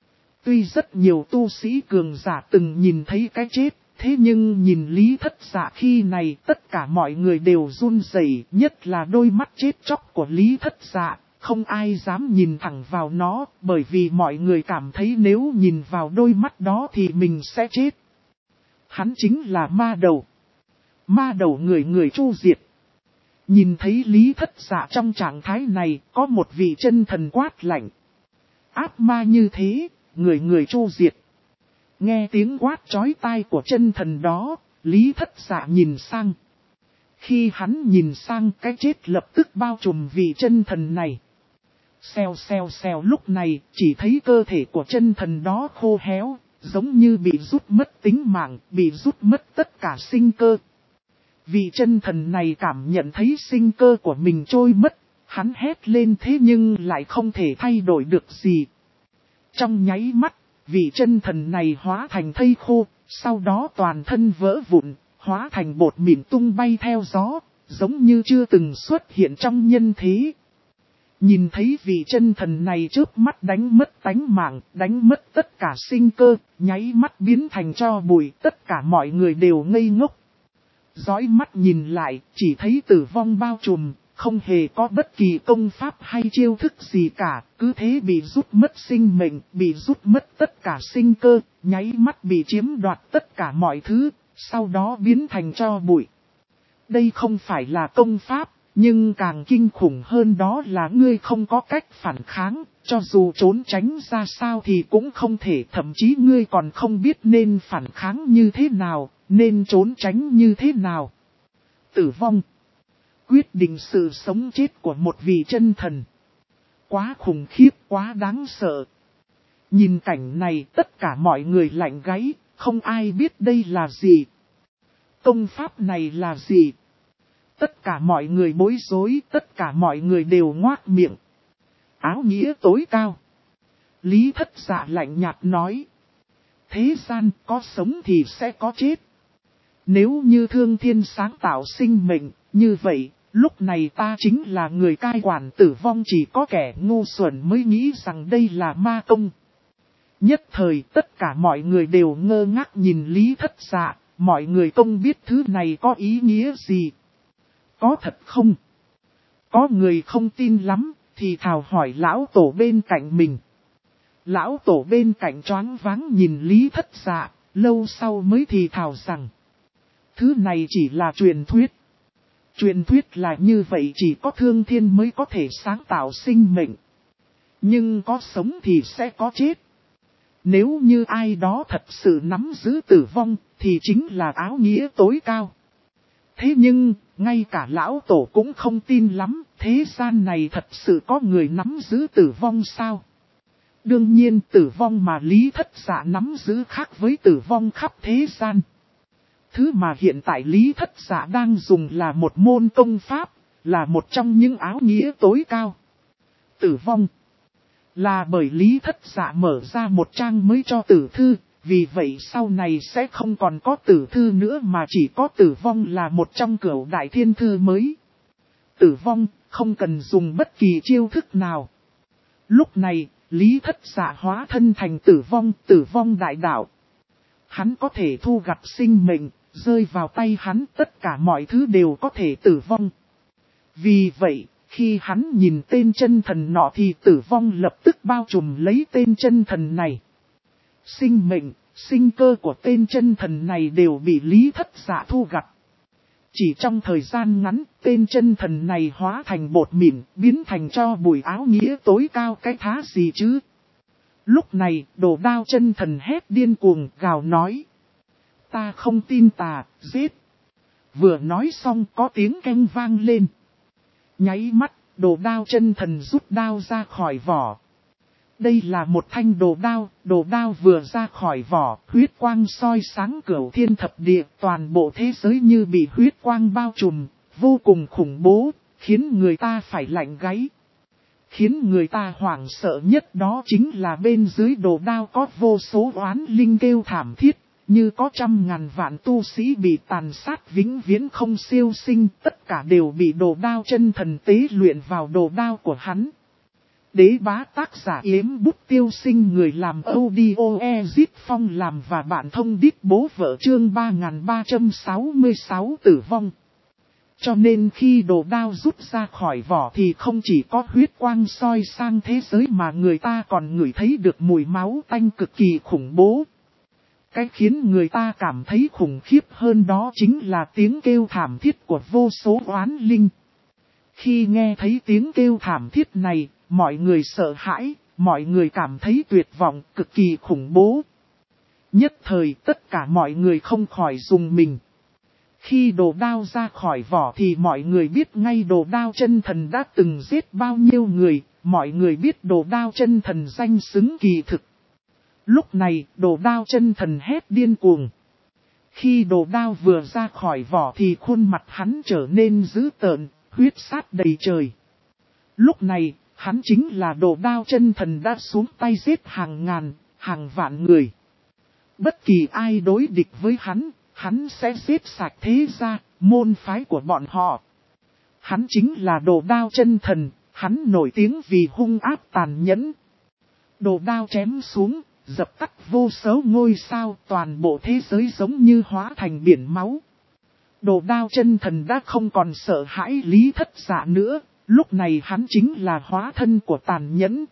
Speaker 1: Tuy rất nhiều tu sĩ cường giả từng nhìn thấy cái chết, thế nhưng nhìn Lý Thất Dạ khi này tất cả mọi người đều run rẩy, nhất là đôi mắt chết chóc của Lý Thất Dạ. Không ai dám nhìn thẳng vào nó, bởi vì mọi người cảm thấy nếu nhìn vào đôi mắt đó thì mình sẽ chết. Hắn chính là ma đầu. Ma đầu người người chu diệt. Nhìn thấy Lý Thất Dạ trong trạng thái này, có một vị chân thần quát lạnh. Ác ma như thế, người người chu diệt. Nghe tiếng quát chói tai của chân thần đó, Lý Thất Dạ nhìn sang. Khi hắn nhìn sang, cái chết lập tức bao trùm vị chân thần này. Xèo xèo xèo, lúc này chỉ thấy cơ thể của chân thần đó khô héo, giống như bị rút mất tính mạng, bị rút mất tất cả sinh cơ. Vị chân thần này cảm nhận thấy sinh cơ của mình trôi mất, hắn hét lên thế nhưng lại không thể thay đổi được gì. Trong nháy mắt, vị chân thần này hóa thành thây khô, sau đó toàn thân vỡ vụn, hóa thành bột mịn tung bay theo gió, giống như chưa từng xuất hiện trong nhân thế. Nhìn thấy vị chân thần này chớp mắt đánh mất tánh mạng, đánh mất tất cả sinh cơ, nháy mắt biến thành tro bụi, tất cả mọi người đều ngây ngốc. Dõi mắt nhìn lại, chỉ thấy tử vong bao trùm, không hề có bất kỳ công pháp hay chiêu thức gì cả, cứ thế bị rút mất sinh mệnh, bị rút mất tất cả sinh cơ, nháy mắt bị chiếm đoạt tất cả mọi thứ, sau đó biến thành tro bụi. Đây không phải là công pháp, nhưng càng kinh khủng hơn đó là ngươi không có cách phản kháng, cho dù trốn tránh ra sao thì cũng không thể, thậm chí ngươi còn không biết nên phản kháng như thế nào, nên trốn tránh như thế nào. Tử vong quyết định sự sống chết của một vị chân thần. Quá khủng khiếp, quá đáng sợ. Nhìn cảnh này tất cả mọi người lạnh gáy, không ai biết đây là gì. Công pháp này là gì? Tất cả mọi người bối rối, tất cả mọi người đều ngoác miệng. Áo nghĩa tối cao. Lý Thất Dạ lạnh nhạt nói. Thế gian có sống thì sẽ có chết. Nếu như Thương Thiên sáng tạo sinh mệnh, như vậy, lúc này ta chính là người cai quản tử vong, chỉ có kẻ ngu xuẩn mới nghĩ rằng đây là ma công. Nhất thời tất cả mọi người đều ngơ ngác nhìn Lý Thất Dạ, mọi người không biết thứ này có ý nghĩa gì. Có thật không? Có người không tin lắm, thì thào hỏi lão tổ bên cạnh mình. Lão tổ bên cạnh choáng váng nhìn Lý Thất Dạ, lâu sau mới thì thào rằng. Thứ này chỉ là truyền thuyết. Truyền thuyết là như vậy, chỉ có Thương Thiên mới có thể sáng tạo sinh mệnh. Nhưng có sống thì sẽ có chết. Nếu như ai đó thật sự nắm giữ tử vong, thì chính là áo nghĩa tối cao. Thế nhưng, ngay cả lão tổ cũng không tin lắm, thế gian này thật sự có người nắm giữ tử vong sao? Đương nhiên tử vong mà Lý Thất Dạ nắm giữ khác với tử vong khắp thế gian. Thứ mà hiện tại Lý Thất Dạ đang dùng là một môn công pháp, là một trong những áo nghĩa tối cao. Tử vong là bởi Lý Thất Dạ mở ra một trang mới cho tử thư, vì vậy sau này sẽ không còn có tử thư nữa mà chỉ có tử vong là một trong cửu đại thiên thư mới. Tử vong không cần dùng bất kỳ chiêu thức nào. Lúc này, Lý Thất Dạ hóa thân thành tử vong đại đạo. Hắn có thể thu gặt sinh mệnh, rơi vào tay hắn tất cả mọi thứ đều có thể tử vong. Vì vậy, khi hắn nhìn tên chân thần nọ thì tử vong lập tức bao trùm lấy tên chân thần này. Sinh mệnh, sinh cơ của tên chân thần này đều bị Lý Thất Dạ thu gặt. Chỉ trong thời gian ngắn, tên chân thần này hóa thành bột mịn, biến thành tro bụi, áo nghĩa tối cao cái thá gì chứ. Lúc này, Đồ Đao chân thần hét điên cuồng, gào nói. Ta không tin tà, giết. Vừa nói xong có tiếng keng vang lên. Nháy mắt, Đồ Đao chân thần rút đao ra khỏi vỏ. Đây là một thanh đồ đao vừa ra khỏi vỏ, huyết quang soi sáng cửu thiên thập địa, toàn bộ thế giới như bị huyết quang bao trùm, vô cùng khủng bố, khiến người ta phải lạnh gáy. Khiến người ta hoảng sợ nhất đó chính là bên dưới đồ đao có vô số oán linh kêu thảm thiết, như có trăm ngàn vạn tu sĩ bị tàn sát vĩnh viễn không siêu sinh, tất cả đều bị Đồ Đao chân thần tế luyện vào đồ đao của hắn. Đế bá tác giả Yếm Bút Tiêu Sinh, người làm audio Ezit Phong làm và bạn thông đít bố vợ, chương 3366 tử vong. Cho nên khi đồ đao rút ra khỏi vỏ thì không chỉ có huyết quang soi sang thế giới mà người ta còn ngửi thấy được mùi máu tanh cực kỳ khủng bố. Cái khiến người ta cảm thấy khủng khiếp hơn đó chính là tiếng kêu thảm thiết của vô số oán linh. Khi nghe thấy tiếng kêu thảm thiết này, mọi người sợ hãi, mọi người cảm thấy tuyệt vọng, cực kỳ khủng bố. Nhất thời tất cả mọi người không khỏi rùng mình. Khi đồ đao ra khỏi vỏ thì mọi người biết ngay đồ đao chân thần đã từng giết bao nhiêu người, mọi người biết đồ đao chân thần danh xứng kỳ thực. Lúc này, đồ đao chân thần hét điên cuồng. Khi đồ đao vừa ra khỏi vỏ thì khuôn mặt hắn trở nên dữ tợn, huyết sát đầy trời. Lúc này, hắn chính là đồ đao chân thần đã xuống tay giết hàng ngàn, hàng vạn người. Bất kỳ ai đối địch với hắn sẽ giết sạch thế gia, môn phái của bọn họ. Hắn chính là đồ đao chân thần, hắn nổi tiếng vì hung ác tàn nhẫn. Đồ đao chém xuống, dập tắt vô số ngôi sao, toàn bộ thế giới giống như hóa thành biển máu. Đồ đao chân thần đã không còn sợ hãi Lý Thất Dạ nữa, lúc này hắn chính là hóa thân của tàn nhẫn.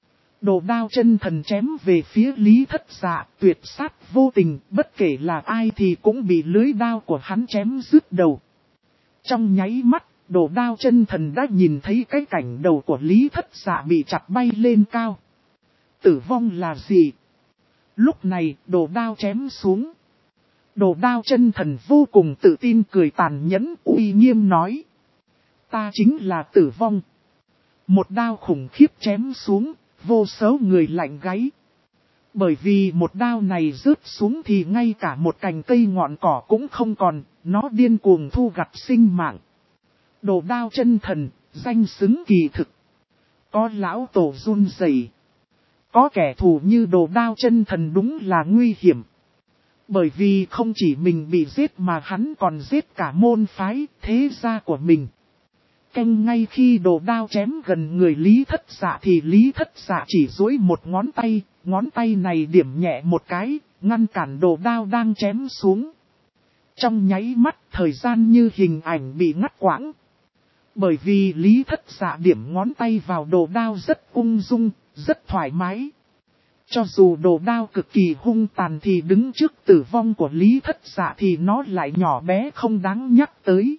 Speaker 1: Đồ đao chân thần chém về phía Lý Thất Dạ, tuyệt sát vô tình, bất kể là ai thì cũng bị lưới đao của hắn chém rứt đầu. Trong nháy mắt, đồ đao chân thần đã nhìn thấy cái cảnh đầu của Lý Thất Dạ bị chặt bay lên cao. Tử vong là gì? Lúc này, đồ đao chém xuống. Đồ đao chân thần vô cùng tự tin cười tàn nhẫn uy nghiêm nói. Ta chính là tử vong. Một đao khủng khiếp chém xuống, vô số người lạnh gáy. Bởi vì một đao này rớt xuống thì ngay cả một cành cây ngọn cỏ cũng không còn, nó điên cuồng thu gặt sinh mạng. Đồ đao chân thần, danh xứng kỳ thực. Có lão tổ run rẩy. Có kẻ thù như đồ đao chân thần đúng là nguy hiểm. Bởi vì không chỉ mình bị giết mà hắn còn giết cả môn phái, thế gia của mình. Canh ngay khi đồ đao chém gần người Lý Thất Dạ thì Lý Thất Dạ chỉ duỗi một ngón tay này điểm nhẹ một cái, ngăn cản đồ đao đang chém xuống. Trong nháy mắt, thời gian như hình ảnh bị ngắt quãng. Bởi vì Lý Thất Dạ điểm ngón tay vào đồ đao rất ung dung, rất thoải mái. Cho dù đồ đao cực kỳ hung tàn thì đứng trước tử vong của Lý Thất Dạ thì nó lại nhỏ bé không đáng nhắc tới.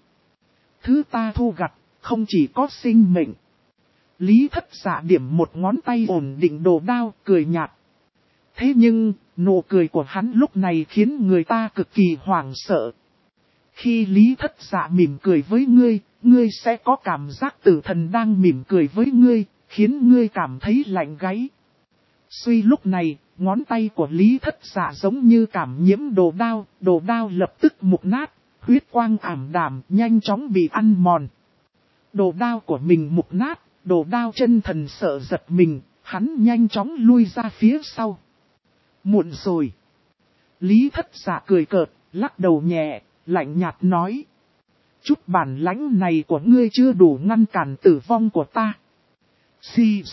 Speaker 1: Thứ ta thu gặt, không chỉ có sinh mệnh. Lý Thất Dạ điểm một ngón tay ổn định đồ đao, cười nhạt. Thế nhưng, nụ cười của hắn lúc này khiến người ta cực kỳ hoảng sợ. Khi Lý Thất Dạ mỉm cười với ngươi sẽ có cảm giác tử thần đang mỉm cười với ngươi, khiến ngươi cảm thấy lạnh gáy. Suy lúc này, ngón tay của Lý Thất Dạ giống như cảm nhiễm đồ đao lập tức mục nát, huyết quang ảm đạm nhanh chóng bị ăn mòn. Đồ đao của mình mục nát, đồ đao chân thần sợ giật mình, hắn nhanh chóng lui ra phía sau. Muộn rồi. Lý Thất Dạ cười cợt, lắc đầu nhẹ, lạnh nhạt nói. Chút bản lãnh này của ngươi chưa đủ ngăn cản tử vong của ta. Xì.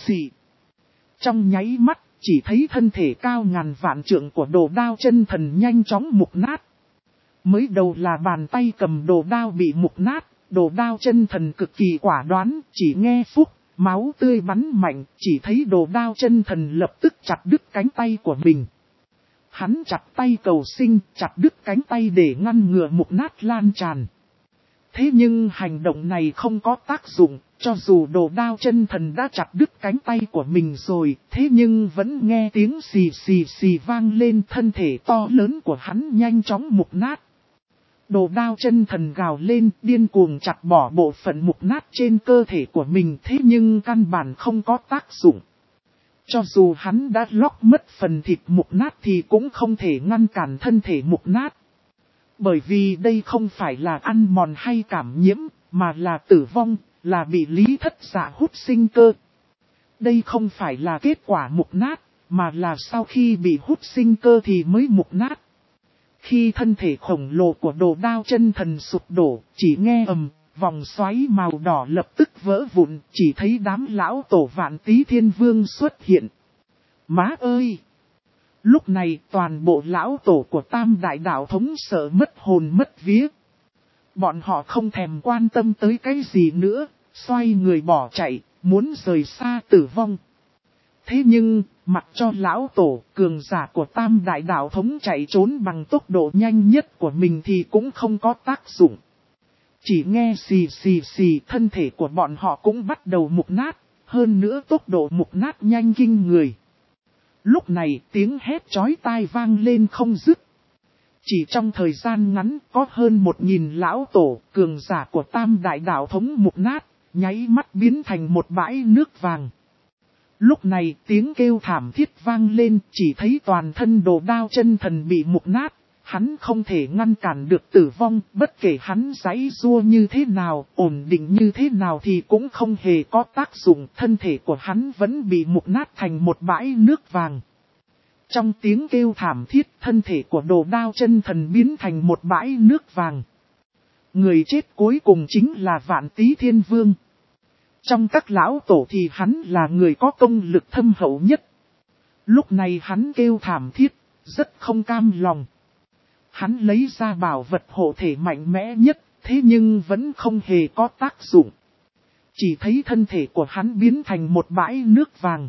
Speaker 1: Trong nháy mắt, chỉ thấy thân thể cao ngàn vạn trượng của đồ đao chân thần nhanh chóng mục nát. Mới đầu là bàn tay cầm đồ đao bị mục nát, đồ đao chân thần cực kỳ quả đoán, chỉ nghe phúc, máu tươi bắn mạnh, chỉ thấy đồ đao chân thần lập tức chặt đứt cánh tay của mình. Hắn chặt tay cầu sinh, chặt đứt cánh tay để ngăn ngừa mục nát lan tràn. Thế nhưng hành động này không có tác dụng, cho dù đồ đao chân thần đã chặt đứt cánh tay của mình rồi, thế nhưng vẫn nghe tiếng xì vang lên, thân thể to lớn của hắn nhanh chóng mục nát. Đồ đao chân thần gào lên, điên cuồng chặt bỏ bộ phận mục nát trên cơ thể của mình, thế nhưng căn bản không có tác dụng. Cho dù hắn đã lóc mất phần thịt mục nát thì cũng không thể ngăn cản thân thể mục nát. Bởi vì đây không phải là ăn mòn hay cảm nhiễm, mà là tử vong, là bị Lý Thất Dạ hút sinh cơ. Đây không phải là kết quả mục nát, mà là sau khi bị hút sinh cơ thì mới mục nát. Khi thân thể khổng lồ của đồ đao chân thần sụp đổ, chỉ nghe ầm, vòng xoáy màu đỏ lập tức vỡ vụn, chỉ thấy đám lão tổ Vạn Tý Thiên Vương xuất hiện. Má ơi! Lúc này toàn bộ lão tổ của Tam Đại Đạo Thống sợ mất hồn mất vía. Bọn họ không thèm quan tâm tới cái gì nữa, xoay người bỏ chạy, muốn rời xa tử vong. Thế nhưng, mặc cho lão tổ cường giả của Tam Đại Đạo Thống chạy trốn bằng tốc độ nhanh nhất của mình thì cũng không có tác dụng. Chỉ nghe xì, thân thể của bọn họ cũng bắt đầu mục nát, hơn nữa tốc độ mục nát nhanh kinh người. Lúc này tiếng hét chói tai vang lên không dứt. Chỉ trong thời gian ngắn có hơn 1000 lão tổ, cường giả của Tam Đại Đạo Thống mục nát, nháy mắt biến thành một bãi nước vàng. Lúc này tiếng kêu thảm thiết vang lên, chỉ thấy toàn thân Đồ Đao Chân Thần bị mục nát. Hắn không thể ngăn cản được tử vong, bất kể hắn giãy giụa như thế nào, ổn định như thế nào thì cũng không hề có tác dụng, thân thể của hắn vẫn bị mục nát thành một bãi nước vàng. Trong tiếng kêu thảm thiết, thân thể của Đồ Đao Chân Thần biến thành một bãi nước vàng. Người chết cuối cùng chính là Vạn Tý Thiên Vương. Trong các lão tổ thì hắn là người có công lực thâm hậu nhất. Lúc này hắn kêu thảm thiết, rất không cam lòng. Hắn lấy ra bảo vật hộ thể mạnh mẽ nhất, thế nhưng vẫn không hề có tác dụng. Chỉ thấy thân thể của hắn biến thành một bãi nước vàng.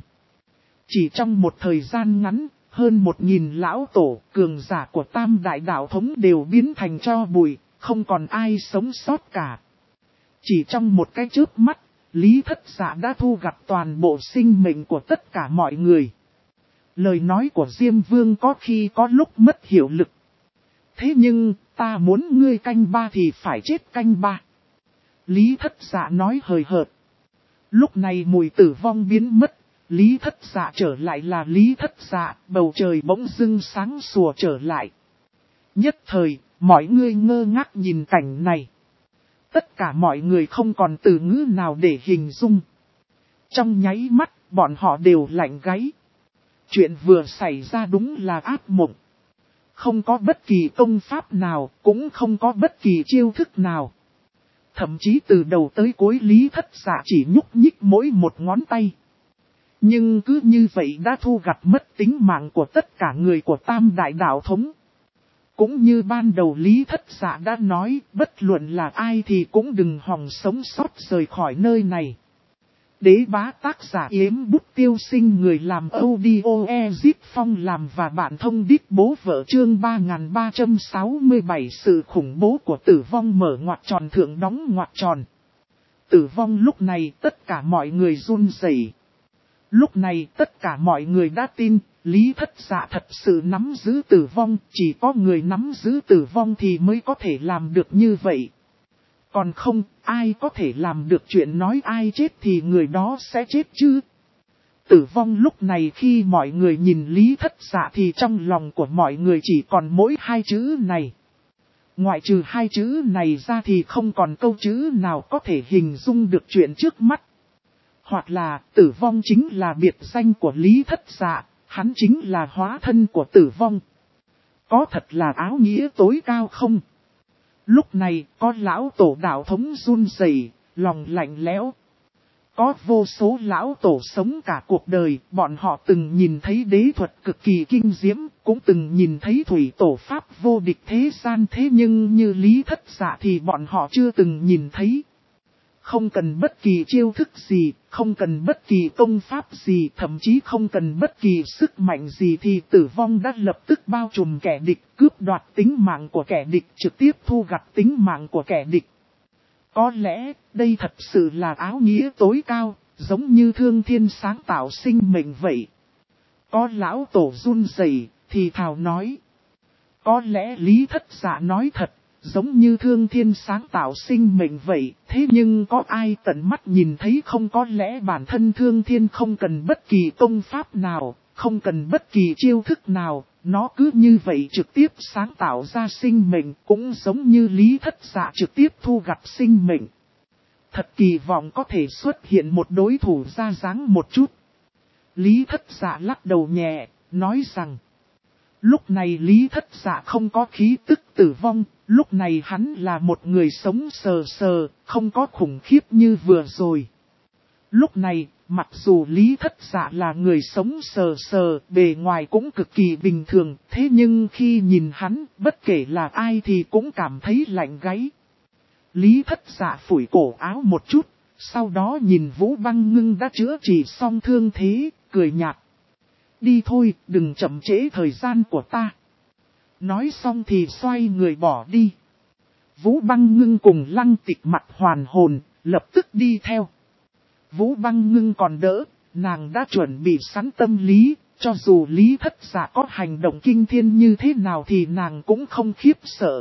Speaker 1: Chỉ trong một thời gian ngắn, hơn 1000 lão tổ, cường giả của Tam Đại Đạo Thống đều biến thành tro bụi, không còn ai sống sót cả. Chỉ trong một cái chớp mắt, Lý Thất Dạ đã thu gặt toàn bộ sinh mệnh của tất cả mọi người. Lời nói của Diêm Vương có khi có lúc mất hiệu lực. Thế nhưng, ta muốn ngươi canh ba thì phải chết canh ba. Lý Thất Dạ nói hời hợt. Lúc này mùi tử vong biến mất, Lý Thất Dạ trở lại là Lý Thất Dạ, bầu trời bỗng dưng sáng sủa trở lại. Nhất thời, mọi người ngơ ngác nhìn cảnh này. Tất cả mọi người không còn từ ngữ nào để hình dung. Trong nháy mắt, bọn họ đều lạnh gáy. Chuyện vừa xảy ra đúng là ác mộng. Không có bất kỳ công pháp nào, cũng không có bất kỳ chiêu thức nào. Thậm chí từ đầu tới cuối Lý Thất Dạ chỉ nhúc nhích mỗi một ngón tay. Nhưng cứ như vậy đã thu gặt mất tính mạng của tất cả người của Tam Đại Đạo Thống. Cũng như ban đầu Lý Thất Dạ đã nói, bất luận là ai thì cũng đừng hòng sống sót rời khỏi nơi này. Đế bá tác giả Yếm Bút Tiêu Sinh, người làm audio Ezip Phong làm và bạn thông đít bố vợ, chương 3367 sự khủng bố của tử vong mở ngoặc tròn thượng đóng ngoặc tròn. Tử vong lúc này tất cả mọi người run rẩy. Lúc này tất cả mọi người đã tin, Lý Thất Dạ thật sự nắm giữ tử vong, chỉ có người nắm giữ tử vong thì mới có thể làm được như vậy. Còn không, ai có thể làm được chuyện nói ai chết thì người đó sẽ chết chứ. Tử vong lúc này khi mọi người nhìn Lý Thất Dạ thì trong lòng của mọi người chỉ còn mỗi hai chữ này. Ngoại trừ hai chữ này ra thì không còn câu chữ nào có thể hình dung được chuyện trước mắt. Hoặc là tử vong chính là biệt danh của Lý Thất Dạ, hắn chính là hóa thân của tử vong. Có thật là áo nghĩa tối cao không? Lúc này có lão tổ đạo thống run rẩy, lòng lạnh lẽo. Có vô số lão tổ sống cả cuộc đời, bọn họ từng nhìn thấy đế thuật cực kỳ kinh diễm, cũng từng nhìn thấy thủy tổ pháp vô địch thế gian, thế nhưng như Lý Thất Dạ thì bọn họ chưa từng nhìn thấy. Không cần bất kỳ chiêu thức gì, không cần bất kỳ công pháp gì, thậm chí không cần bất kỳ sức mạnh gì thì tử vong đã lập tức bao trùm kẻ địch, cướp đoạt tính mạng của kẻ địch, trực tiếp thu gặt tính mạng của kẻ địch. Có lẽ, đây thật sự là áo nghĩa tối cao, giống như thương thiên sáng tạo sinh mệnh vậy. Có lão tổ run rẩy thì thào nói. Có lẽ Lý Thất Dạ nói thật. Giống như thương thiên sáng tạo sinh mệnh vậy, thế nhưng có ai tận mắt nhìn thấy không? Có lẽ bản thân thương thiên không cần bất kỳ công pháp nào, không cần bất kỳ chiêu thức nào, nó cứ như vậy trực tiếp sáng tạo ra sinh mệnh, cũng giống như Lý Thất Dạ trực tiếp thu gặt sinh mệnh. Thật kỳ vọng có thể xuất hiện một đối thủ ra dáng một chút. Lý Thất Dạ lắc đầu nhẹ, nói rằng, lúc này Lý Thất Dạ không có khí tức tử vong. Lúc này hắn là một người sống sờ sờ, không có khủng khiếp như vừa rồi. Lúc này, mặc dù Lý Thất Dạ là người sống sờ sờ, bề ngoài cũng cực kỳ bình thường, thế nhưng khi nhìn hắn, bất kể là ai thì cũng cảm thấy lạnh gáy. Lý Thất Dạ phủi cổ áo một chút, sau đó nhìn Vũ Băng Ngưng đã chữa trị xong thương thế, cười nhạt. Đi thôi, đừng chậm trễ thời gian của ta. Nói xong thì xoay người bỏ đi. Vũ Băng Ngưng cùng Lăng Tịch mặt hoàn hồn, lập tức đi theo. Vũ Băng Ngưng còn đỡ, nàng đã chuẩn bị sẵn tâm lý, cho dù Lý Thất Dạ có hành động kinh thiên như thế nào thì nàng cũng không khiếp sợ.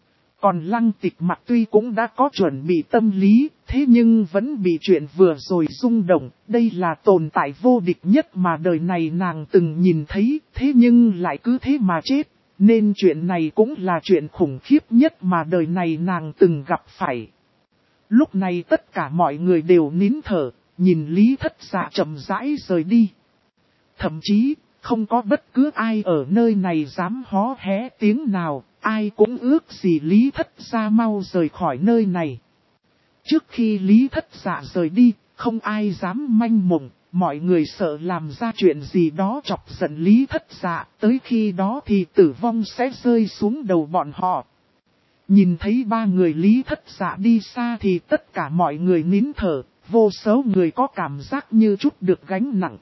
Speaker 1: Còn Lăng Tịch Mặc tuy cũng đã có chuẩn bị tâm lý, thế nhưng vẫn bị chuyện vừa rồi rung động. Đây là tồn tại vô địch nhất mà đời này nàng từng nhìn thấy, thế nhưng lại cứ thế mà chết. Nên chuyện này cũng là chuyện khủng khiếp nhất mà đời này nàng từng gặp phải. Lúc này tất cả mọi người đều nín thở, nhìn Lý Thất Dạ chậm rãi rời đi. Thậm chí, không có bất cứ ai ở nơi này dám hó hé tiếng nào, ai cũng ước gì Lý Thất Dạ mau rời khỏi nơi này. Trước khi Lý Thất Dạ rời đi, không ai dám manh mộng, mọi người sợ làm ra chuyện gì đó chọc giận Lý Thất Dạ, tới khi đó thì tử vong sẽ rơi xuống đầu bọn họ. Nhìn thấy ba người Lý Thất Dạ đi xa thì tất cả mọi người nín thở, vô số người có cảm giác như chút được gánh nặng.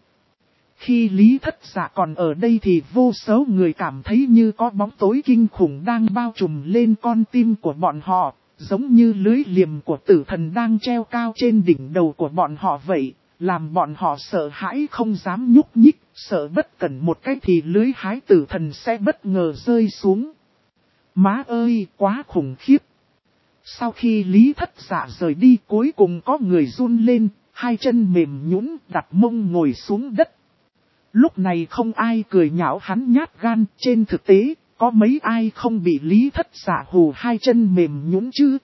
Speaker 1: Khi Lý Thất Dạ còn ở đây thì vô số người cảm thấy như có bóng tối kinh khủng đang bao trùm lên con tim của bọn họ, giống như lưới liềm của tử thần đang treo cao trên đỉnh đầu của bọn họ vậy, làm bọn họ sợ hãi không dám nhúc nhích, sợ bất cẩn một cái thì lưới hái tử thần sẽ bất ngờ rơi xuống. Má ơi, quá khủng khiếp! Sau khi Lý Thất Dạ rời đi cuối cùng có người run lên, hai chân mềm nhũn đặt mông ngồi xuống đất. Lúc này không ai cười nhạo hắn nhát gan, trên thực tế, có mấy ai không bị Lý Thất Dạ hù hai chân mềm nhũn chứ?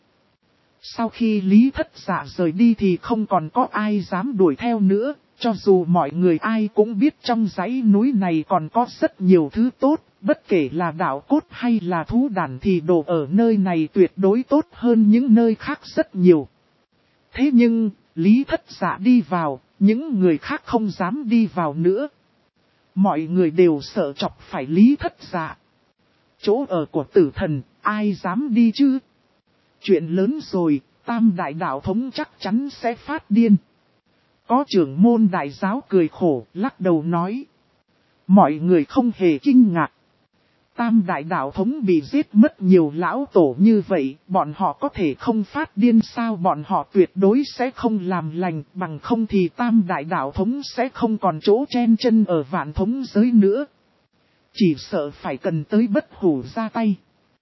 Speaker 1: Sau khi Lý Thất Dạ rời đi thì không còn có ai dám đuổi theo nữa, cho dù mọi người ai cũng biết trong dãy núi này còn có rất nhiều thứ tốt, bất kể là đạo cốt hay là thú đàn thì đồ ở nơi này tuyệt đối tốt hơn những nơi khác rất nhiều. Thế nhưng, Lý Thất Dạ đi vào, những người khác không dám đi vào nữa. Mọi người đều sợ chọc phải Lý Thất Dạ. Chỗ ở của tử thần, ai dám đi chứ? Chuyện lớn rồi, Tam Đại Đạo Thống chắc chắn sẽ phát điên. Có trưởng môn đại giáo cười khổ, lắc đầu nói. Mọi người không hề kinh ngạc. Tam Đại Đạo Thống bị giết mất nhiều lão tổ như vậy, bọn họ có thể không phát điên sao? Bọn họ tuyệt đối sẽ không làm lành, bằng không thì Tam Đại Đạo Thống sẽ không còn chỗ chen chân ở Vạn Thống giới nữa. Chỉ sợ phải cần tới Bất Hủ ra tay.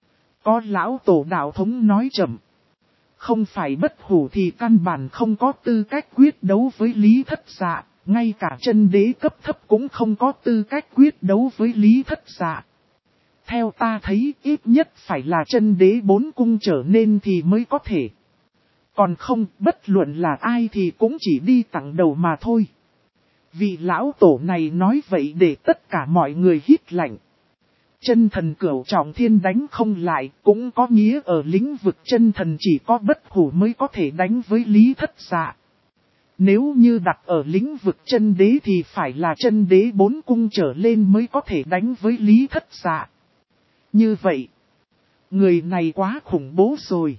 Speaker 1: Có lão tổ Đạo Thống nói chậm. Không phải Bất Hủ thì căn bản không có tư cách quyết đấu với Lý Thất Dạ, ngay cả chân đế cấp thấp cũng không có tư cách quyết đấu với Lý Thất Dạ. Theo ta thấy ít nhất phải là chân đế 4 cung trở nên thì mới có thể. Còn không, bất luận là ai thì cũng chỉ đi tặng đầu mà thôi. Vị lão tổ này nói vậy để tất cả mọi người hít lạnh. Chân thần cửu trọng thiên đánh không lại, cũng có nghĩa ở lĩnh vực chân thần chỉ có Bất Hủ mới có thể đánh với Lý Thất Dạ. Nếu như đặt ở lĩnh vực chân đế thì phải là chân đế 4 cung trở lên mới có thể đánh với Lý Thất Dạ. Như vậy, người này quá khủng bố rồi.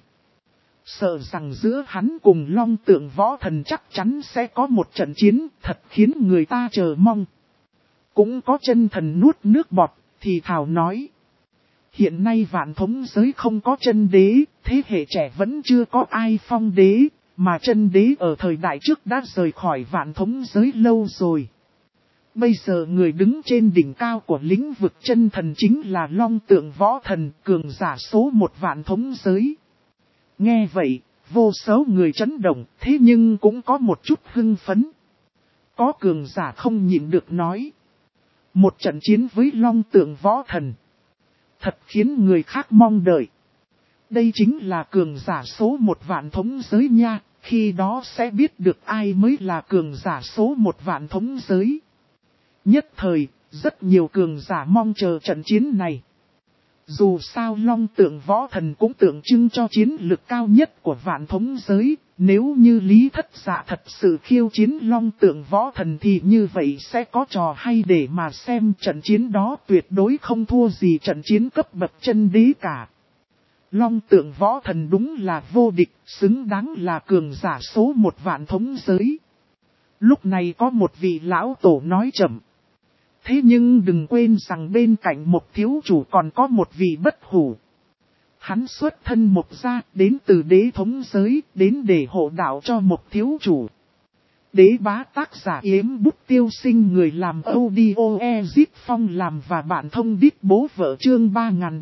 Speaker 1: Sợ rằng giữa hắn cùng Long Tượng Võ Thần chắc chắn sẽ có một trận chiến thật khiến người ta chờ mong. Cũng có chân thần nuốt nước bọt, thì thào nói. Hiện nay Vạn Thống giới không có chân đế, thế hệ trẻ vẫn chưa có ai phong đế, mà chân đế ở thời đại trước đã rời khỏi Vạn Thống giới lâu rồi. Bây giờ người đứng trên đỉnh cao của lĩnh vực chân thần chính là Long Tượng Võ Thần, cường giả số 1 Vạn Thống giới. Nghe vậy, vô số người chấn động, thế nhưng cũng có một chút hưng phấn. Có cường giả không nhịn được nói. Một trận chiến với Long Tượng Võ Thần. Thật khiến người khác mong đợi. Đây chính là cường giả số 1 Vạn Thống giới nha, khi đó sẽ biết được ai mới là cường giả số 1 Vạn Thống giới. Nhất thời, rất nhiều cường giả mong chờ trận chiến này. Dù sao Long Tượng Võ Thần cũng tượng trưng cho chiến lực cao nhất của Vạn Thống giới, nếu như Lý Thất Dạ thật sự khiêu chiến Long Tượng Võ Thần thì như vậy sẽ có trò hay để mà xem. Trận chiến đó tuyệt đối không thua gì trận chiến cấp bậc chân đế cả. Long Tượng Võ Thần đúng là vô địch, xứng đáng là cường giả số 1 Vạn Thống giới. Lúc này có một vị lão tổ nói chậm. Thế nhưng đừng quên rằng bên cạnh một thiếu chủ còn có một vị Bất Hủ. Hắn xuất thân một gia, đến từ đế thống giới, đến để hộ đạo cho một thiếu chủ. Đế bá tác giả Yếm Bút Tiêu Sinh, người làm audio Ezip Phong làm và bạn thông đít bố vợ, chương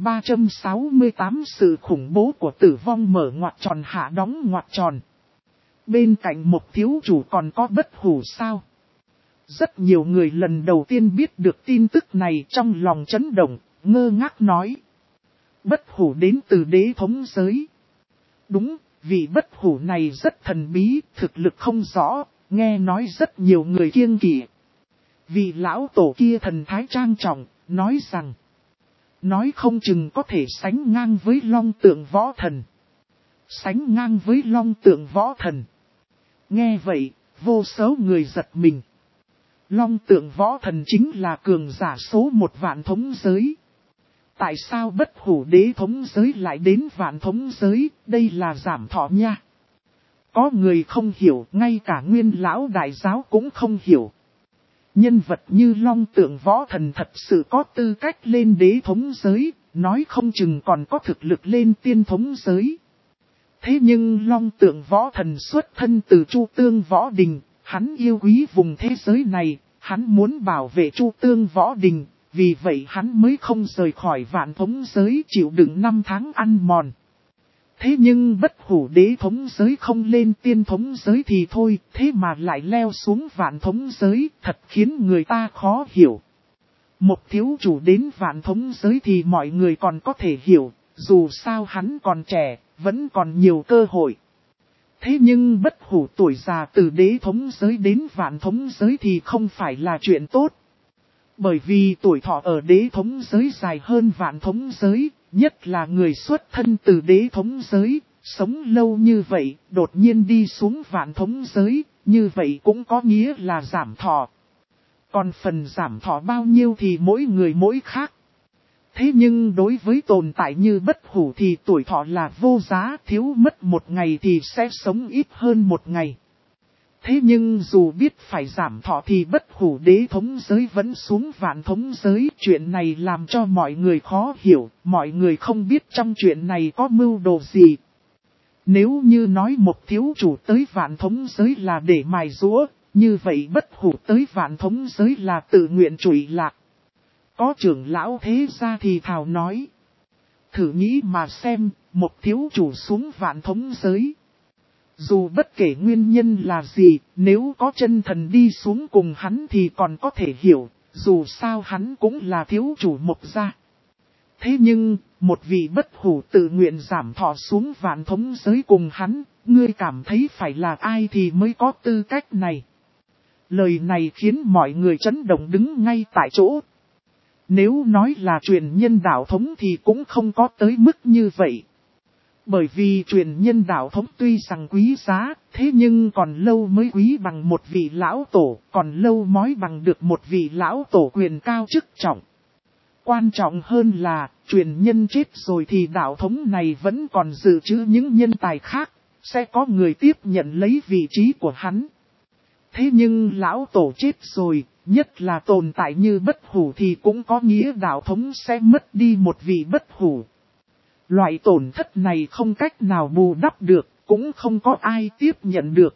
Speaker 1: 3368 sự khủng bố của tử vong, mở ngoặc tròn hạ đóng ngoặc tròn. Bên cạnh một thiếu chủ còn có Bất Hủ sao? Rất nhiều người lần đầu tiên biết được tin tức này, trong lòng chấn động, ngơ ngác nói. Bất Hủ đến từ đế thống giới. Đúng, vị Bất Hủ này rất thần bí, thực lực không rõ, nghe nói rất nhiều người kiêng kỵ. Vị lão tổ kia thần thái trang trọng, nói rằng, nói không chừng có thể sánh ngang với Long Tượng Võ Thần. Sánh ngang với Long Tượng Võ Thần. Nghe vậy, vô số người giật mình. Long Tượng Võ Thần chính là cường giả số 1 vạn thống giới. Tại sao Bất Hủ đế thống giới lại đến vạn thống giới, đây là giảm thọ nha. Có người không hiểu, ngay cả Nguyên Lão Đại Giáo cũng không hiểu. Nhân vật như Long Tượng Võ Thần thật sự có tư cách lên đế thống giới, nói không chừng còn có thực lực lên tiên thống giới. Thế nhưng Long Tượng Võ Thần xuất thân từ Chu Tương Võ Đình, hắn yêu quý vùng thế giới này, hắn muốn bảo vệ Chu Tương Võ Đình, vì vậy hắn mới không rời khỏi vạn thống giới, chịu đựng 5 tháng ăn mòn. Thế nhưng Bất Hủ đế thống giới không lên tiên thống giới thì thôi, thế mà lại leo xuống vạn thống giới, thật khiến người ta khó hiểu. Một thiếu chủ đến vạn thống giới thì mọi người còn có thể hiểu, dù sao hắn còn trẻ, vẫn còn nhiều cơ hội. Thế nhưng Bất Hủ tuổi già từ đế thống giới đến vạn thống giới thì không phải là chuyện tốt. Bởi vì tuổi thọ ở đế thống giới dài hơn vạn thống giới, nhất là người xuất thân từ đế thống giới, sống lâu như vậy, đột nhiên đi xuống vạn thống giới, như vậy cũng có nghĩa là giảm thọ. Còn phần giảm thọ bao nhiêu thì mỗi người mỗi khác. Thế nhưng đối với tồn tại như Bất Hủ thì tuổi thọ là vô giá, thiếu mất 1 ngày thì sẽ sống ít hơn 1 ngày. Thế nhưng dù biết phải giảm thọ thì Bất Hủ đế thống giới vẫn xuống vạn thống giới. Chuyện này làm cho mọi người khó hiểu, mọi người không biết trong chuyện này có mưu đồ gì. Nếu như nói một thiếu chủ tới vạn thống giới là để mài giũa, như vậy Bất Hủ tới vạn thống giới là tự nguyện trụy lạc. Có trưởng lão thế gia thì thào nói. Thử nghĩ mà xem, một thiếu chủ xuống vạn thống giới. Dù bất kể nguyên nhân là gì, nếu có chân thần đi xuống cùng hắn thì còn có thể hiểu, dù sao hắn cũng là thiếu chủ một gia. Thế nhưng, một vị Bất Hủ tự nguyện giảm thọ xuống vạn thống giới cùng hắn, ngươi cảm thấy phải là ai thì mới có tư cách này. Lời này khiến mọi người chấn động đứng ngay tại chỗ. Nếu nói là truyền nhân đạo thống thì cũng không có tới mức như vậy. Bởi vì truyền nhân đạo thống tuy rằng quý giá, thế nhưng còn lâu mới quý bằng một vị lão tổ, còn lâu mới bằng được một vị lão tổ quyền cao chức trọng. Quan trọng hơn là, truyền nhân chết rồi thì đạo thống này vẫn còn dự trữ những nhân tài khác, sẽ có người tiếp nhận lấy vị trí của hắn. Thế nhưng lão tổ chết rồi, nhất là tồn tại như Bất Hủ thì cũng có nghĩa đạo thống sẽ mất đi một vị Bất Hủ. Loại tổn thất này không cách nào bù đắp được, cũng không có ai tiếp nhận được.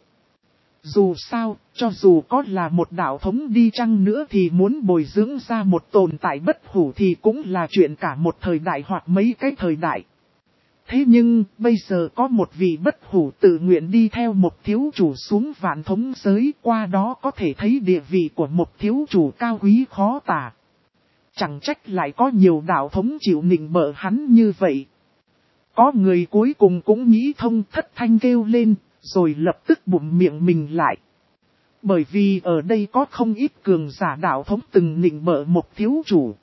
Speaker 1: Dù sao, cho dù có là một đạo thống đi chăng nữa thì muốn bồi dưỡng ra một tồn tại Bất Hủ thì cũng là chuyện cả một thời đại hoặc mấy cái thời đại. Thế nhưng, bây giờ có một vị Bất Hủ tự nguyện đi theo một thiếu chủ xuống vạn thống giới, qua đó có thể thấy địa vị của một thiếu chủ cao quý khó tả. Chẳng trách lại có nhiều đạo thống chịu nịnh bợ hắn như vậy. Có người cuối cùng cũng nghĩ thông, thất thanh kêu lên, rồi lập tức bụm miệng mình lại. Bởi vì ở đây có không ít cường giả đạo thống từng nịnh bợ một thiếu chủ.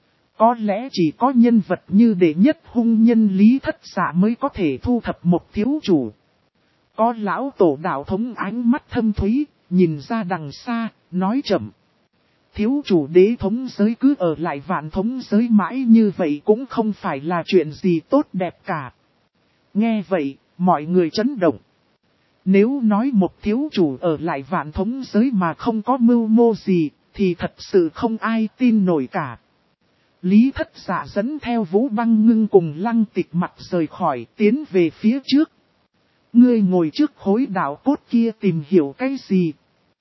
Speaker 1: Có lẽ chỉ có nhân vật như đệ nhất hung nhân Lý Thất Dạ mới có thể thu thập một thiếu chủ. Có lão tổ đạo thống ánh mắt thâm thúy, nhìn ra đằng xa, nói chậm. Thiếu chủ đế thống giới cứ ở lại vạn thống giới mãi như vậy cũng không phải là chuyện gì tốt đẹp cả. Nghe vậy, mọi người chấn động. Nếu nói một thiếu chủ ở lại vạn thống giới mà không có mưu mô gì, thì thật sự không ai tin nổi cả. Lý Thất Dạ dẫn theo Vũ Băng Ngưng cùng Lăng Tịch mặt rời khỏi, tiến về phía trước. Ngươi ngồi trước khối đạo cốt kia tìm hiểu cái gì?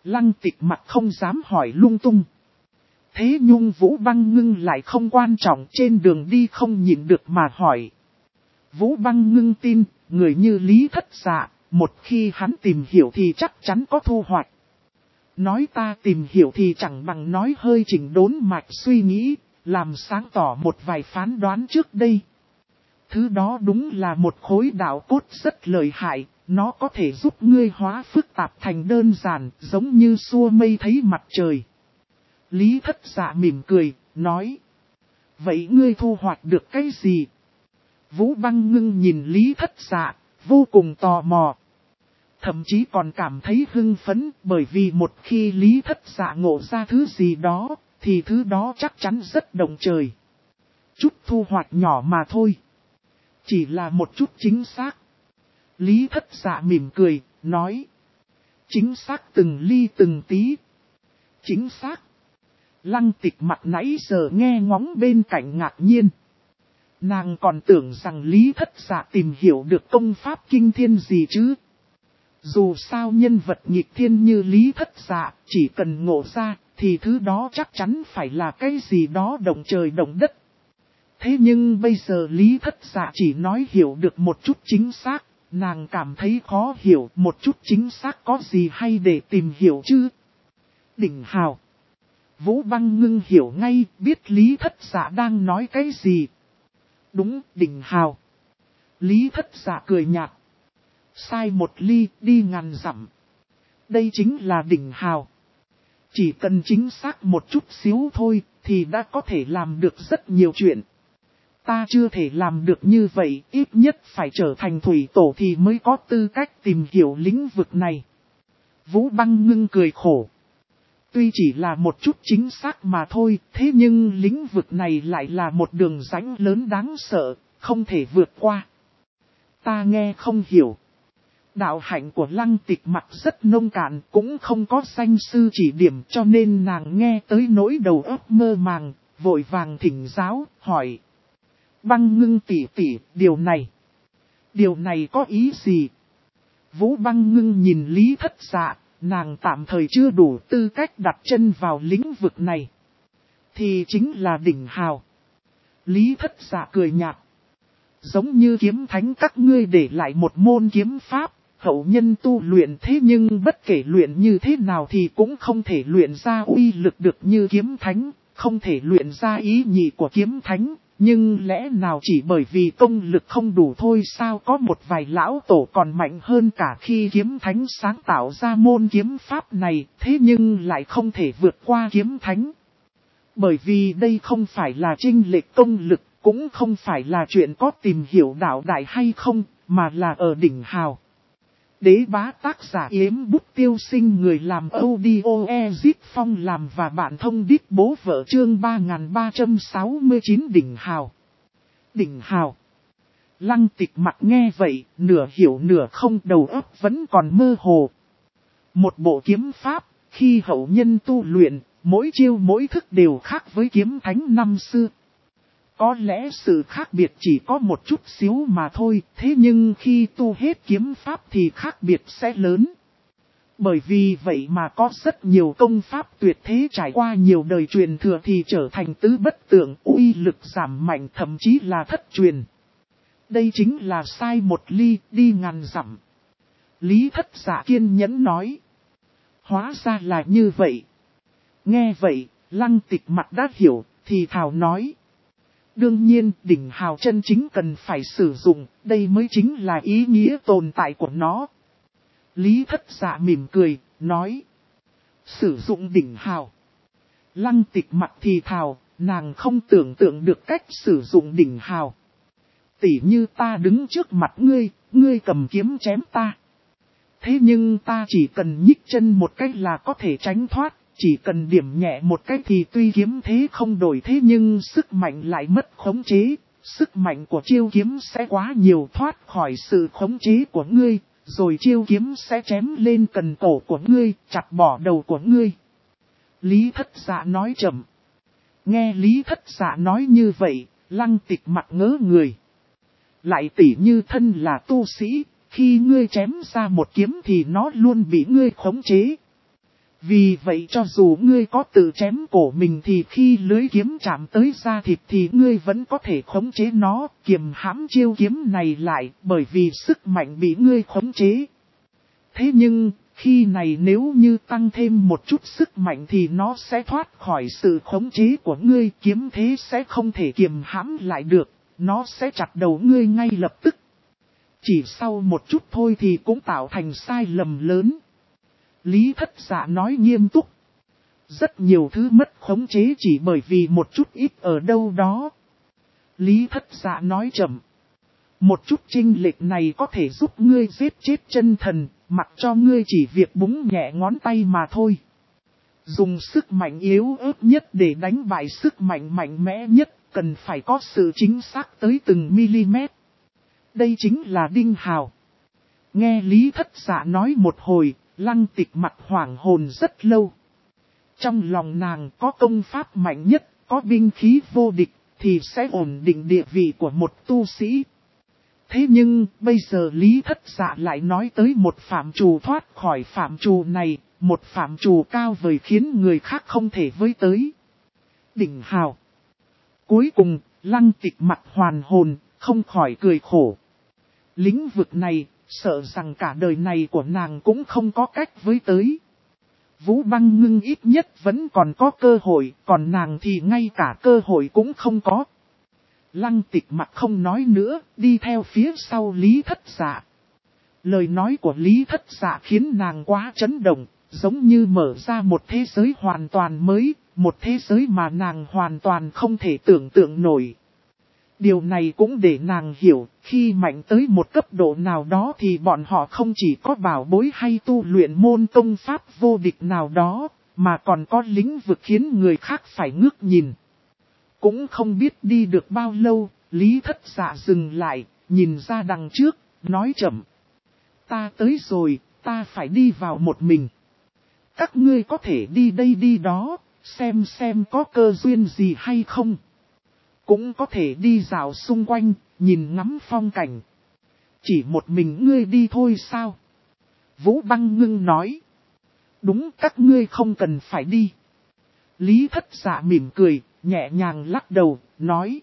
Speaker 1: Lăng Tịch mặt không dám hỏi lung tung. Thế nhưng Vũ Băng Ngưng lại không quan trọng, trên đường đi không nhịn được mà hỏi. Vũ Băng Ngưng tin, người như Lý Thất Dạ, một khi hắn tìm hiểu thì chắc chắn có thu hoạch. Nói ta tìm hiểu thì chẳng bằng nói hơi chỉnh đốn mạch suy nghĩ, làm sáng tỏ một vài phán đoán trước đây. Thứ đó đúng là một khối đạo cốt rất lợi hại, nó có thể giúp ngươi hóa phức tạp thành đơn giản, giống như xua mây thấy mặt trời. Lý Thất Dạ mỉm cười, nói. Vậy ngươi thu hoạch được cái gì? Vũ Băng Ngưng nhìn Lý Thất Dạ, vô cùng tò mò. Thậm chí còn cảm thấy hưng phấn, bởi vì một khi Lý Thất Dạ ngộ ra thứ gì đó, thì thứ đó chắc chắn rất động trời. Chút thu hoạch nhỏ mà thôi. Chỉ là một chút chính xác. Lý Thất Dạ mỉm cười, nói. Chính xác từng ly từng tí. Chính xác. Lăng Tịch mặt nãy giờ nghe ngóng bên cạnh ngạc nhiên. Nàng còn tưởng rằng Lý Thất Dạ tìm hiểu được công pháp kinh thiên gì chứ. Dù sao nhân vật nghịch thiên như Lý Thất Dạ, chỉ cần ngộ ra, thì thứ đó chắc chắn phải là cái gì đó động trời động đất. Thế nhưng bây giờ Lý Thất Dạ chỉ nói hiểu được một chút chính xác, nàng cảm thấy khó hiểu một chút chính xác có gì hay để tìm hiểu chứ. Đỉnh hào. Vũ Băng Ngưng hiểu ngay, biết Lý Thất Dạ đang nói cái gì. Đúng, đỉnh hào. Lý Thất Dạ cười nhạt. Sai một ly, đi ngàn dặm. Đây chính là đỉnh hào. Chỉ cần chính xác một chút xíu thôi, thì đã có thể làm được rất nhiều chuyện. Ta chưa thể làm được như vậy, ít nhất phải trở thành thủy tổ thì mới có tư cách tìm hiểu lĩnh vực này. Vũ Băng Ngưng cười khổ. Tuy chỉ là một chút chính xác mà thôi, thế nhưng lĩnh vực này lại là một đường rãnh lớn đáng sợ, không thể vượt qua. Ta nghe không hiểu. Đạo hạnh của Lăng Tịch mặt rất nông cạn, cũng không có danh sư chỉ điểm, cho nên nàng nghe tới nỗi đầu óc mơ màng, vội vàng thỉnh giáo, hỏi. Băng Ngưng tỷ tỷ, điều này có ý gì? Vũ Băng Ngưng nhìn Lý Thất Dạ, nàng tạm thời chưa đủ tư cách đặt chân vào lĩnh vực này. Thì chính là đỉnh hào. Lý Thất Dạ cười nhạt. Giống như kiếm thánh các ngươi để lại một môn kiếm pháp, hậu nhân tu luyện, thế nhưng bất kể luyện như thế nào thì cũng không thể luyện ra uy lực được như kiếm thánh, không thể luyện ra ý nhị của kiếm thánh. Nhưng lẽ nào chỉ bởi vì công lực không đủ thôi sao, có một vài lão tổ còn mạnh hơn cả khi kiếm thánh sáng tạo ra môn kiếm pháp này, thế nhưng lại không thể vượt qua kiếm thánh. Bởi vì đây không phải là chênh lệch công lực, cũng không phải là chuyện có tìm hiểu đạo đại hay không, mà là ở đỉnh hào. Đế bá tác giả Yếm Bút Tiêu Sinh, người làm audio Ezip Phong làm và bạn thông đít bố vợ, chương 3369 đỉnh hào. Đỉnh hào. Lăng Tịch mặt nghe vậy, nửa hiểu nửa không, đầu óc vẫn còn mơ hồ. Một bộ kiếm pháp, khi hậu nhân tu luyện, mỗi chiêu mỗi thức đều khác với kiếm thánh năm xưa. Có lẽ sự khác biệt chỉ có một chút xíu mà thôi, thế nhưng khi tu hết kiếm pháp thì khác biệt sẽ lớn. Bởi vì vậy mà có rất nhiều công pháp tuyệt thế trải qua nhiều đời truyền thừa thì trở thành tứ bất tượng, uy lực giảm mạnh, thậm chí là thất truyền. Đây chính là sai một ly, đi ngàn dặm. Lý Thất Dạ kiên nhẫn nói. Hóa ra là như vậy. Nghe vậy, Lăng Tịch mặt đã hiểu, thì thào nói. Đương nhiên, đỉnh hào chân chính cần phải sử dụng, đây mới chính là ý nghĩa tồn tại của nó. Lý Thất Dạ mỉm cười, nói. Sử dụng đỉnh hào. Lăng Tịch mặt thì thào, nàng không tưởng tượng được cách sử dụng đỉnh hào. Tỉ như ta đứng trước mặt ngươi, ngươi cầm kiếm chém ta. Thế nhưng ta chỉ cần nhích chân một cách là có thể tránh thoát. Chỉ cần điểm nhẹ một cách thì tuy kiếm thế không đổi, thế nhưng sức mạnh lại mất khống chế. Sức mạnh của chiêu kiếm sẽ quá nhiều, thoát khỏi sự khống chế của ngươi. Rồi chiêu kiếm sẽ chém lên cần cổ của ngươi, chặt bỏ đầu của ngươi. Lý Thất Dạ nói chậm. Nghe Lý Thất Dạ nói như vậy, Lăng Tịch mặt ngớ người. Lại tỉ như thân là tu sĩ, khi ngươi chém ra một kiếm thì nó luôn bị ngươi khống chế. Vì vậy cho dù ngươi có tự chém cổ mình thì khi lưới kiếm chạm tới da thịt thì ngươi vẫn có thể khống chế nó, kiềm hãm chiêu kiếm này lại bởi vì sức mạnh bị ngươi khống chế. Thế nhưng, khi này nếu như tăng thêm một chút sức mạnh thì nó sẽ thoát khỏi sự khống chế của ngươi, kiếm thế sẽ không thể kiềm hãm lại được, nó sẽ chặt đầu ngươi ngay lập tức. Chỉ sau một chút thôi thì cũng tạo thành sai lầm lớn. Lý Thất Dạ nói nghiêm túc. Rất nhiều thứ mất khống chế chỉ bởi vì một chút ít ở đâu đó. Lý Thất Dạ nói chậm. Một chút chênh lệch này có thể giúp ngươi giết chết chân thần, mặc cho ngươi chỉ việc búng nhẹ ngón tay mà thôi. Dùng sức mạnh yếu ớt nhất để đánh bại sức mạnh mạnh mẽ nhất, cần phải có sự chính xác tới từng mm. Đây chính là Đinh Hào. Nghe Lý Thất Dạ nói một hồi, Lăng Tịch mặt hoảng hồn rất lâu. Trong lòng nàng có công pháp mạnh nhất, có binh khí vô địch, thì sẽ ổn định địa vị của một tu sĩ. Thế nhưng, bây giờ Lý Thất Dạ lại nói tới một phạm trù thoát khỏi phạm trù này, một phạm trù cao vời khiến người khác không thể với tới. Đỉnh Hào. Cuối cùng, Lăng Tịch mặt hoàn hồn, không khỏi cười khổ. Lĩnh vực này, sợ rằng cả đời này của nàng cũng không có cách với tới. Vũ Băng Ngưng ít nhất vẫn còn có cơ hội, còn nàng thì ngay cả cơ hội cũng không có. Lăng Tịch mặt không nói nữa, đi theo phía sau Lý Thất Dạ. Lời nói của Lý Thất Dạ khiến nàng quá chấn động, giống như mở ra một thế giới hoàn toàn mới, một thế giới mà nàng hoàn toàn không thể tưởng tượng nổi. Điều này cũng để nàng hiểu, khi mạnh tới một cấp độ nào đó thì bọn họ không chỉ có bảo bối hay tu luyện môn công pháp vô địch nào đó, mà còn có lĩnh vực khiến người khác phải ngước nhìn. Cũng không biết đi được bao lâu, Lý Thất Dạ dừng lại, nhìn ra đằng trước, nói chậm. Ta tới rồi, ta phải đi vào một mình. Các ngươi có thể đi đây đi đó, xem có cơ duyên gì hay không. Cũng có thể đi dạo xung quanh, nhìn ngắm phong cảnh. Chỉ một mình ngươi đi thôi sao? Vũ Băng Ngưng nói. Đúng, các ngươi không cần phải đi. Lý Thất Dạ mỉm cười, nhẹ nhàng lắc đầu, nói.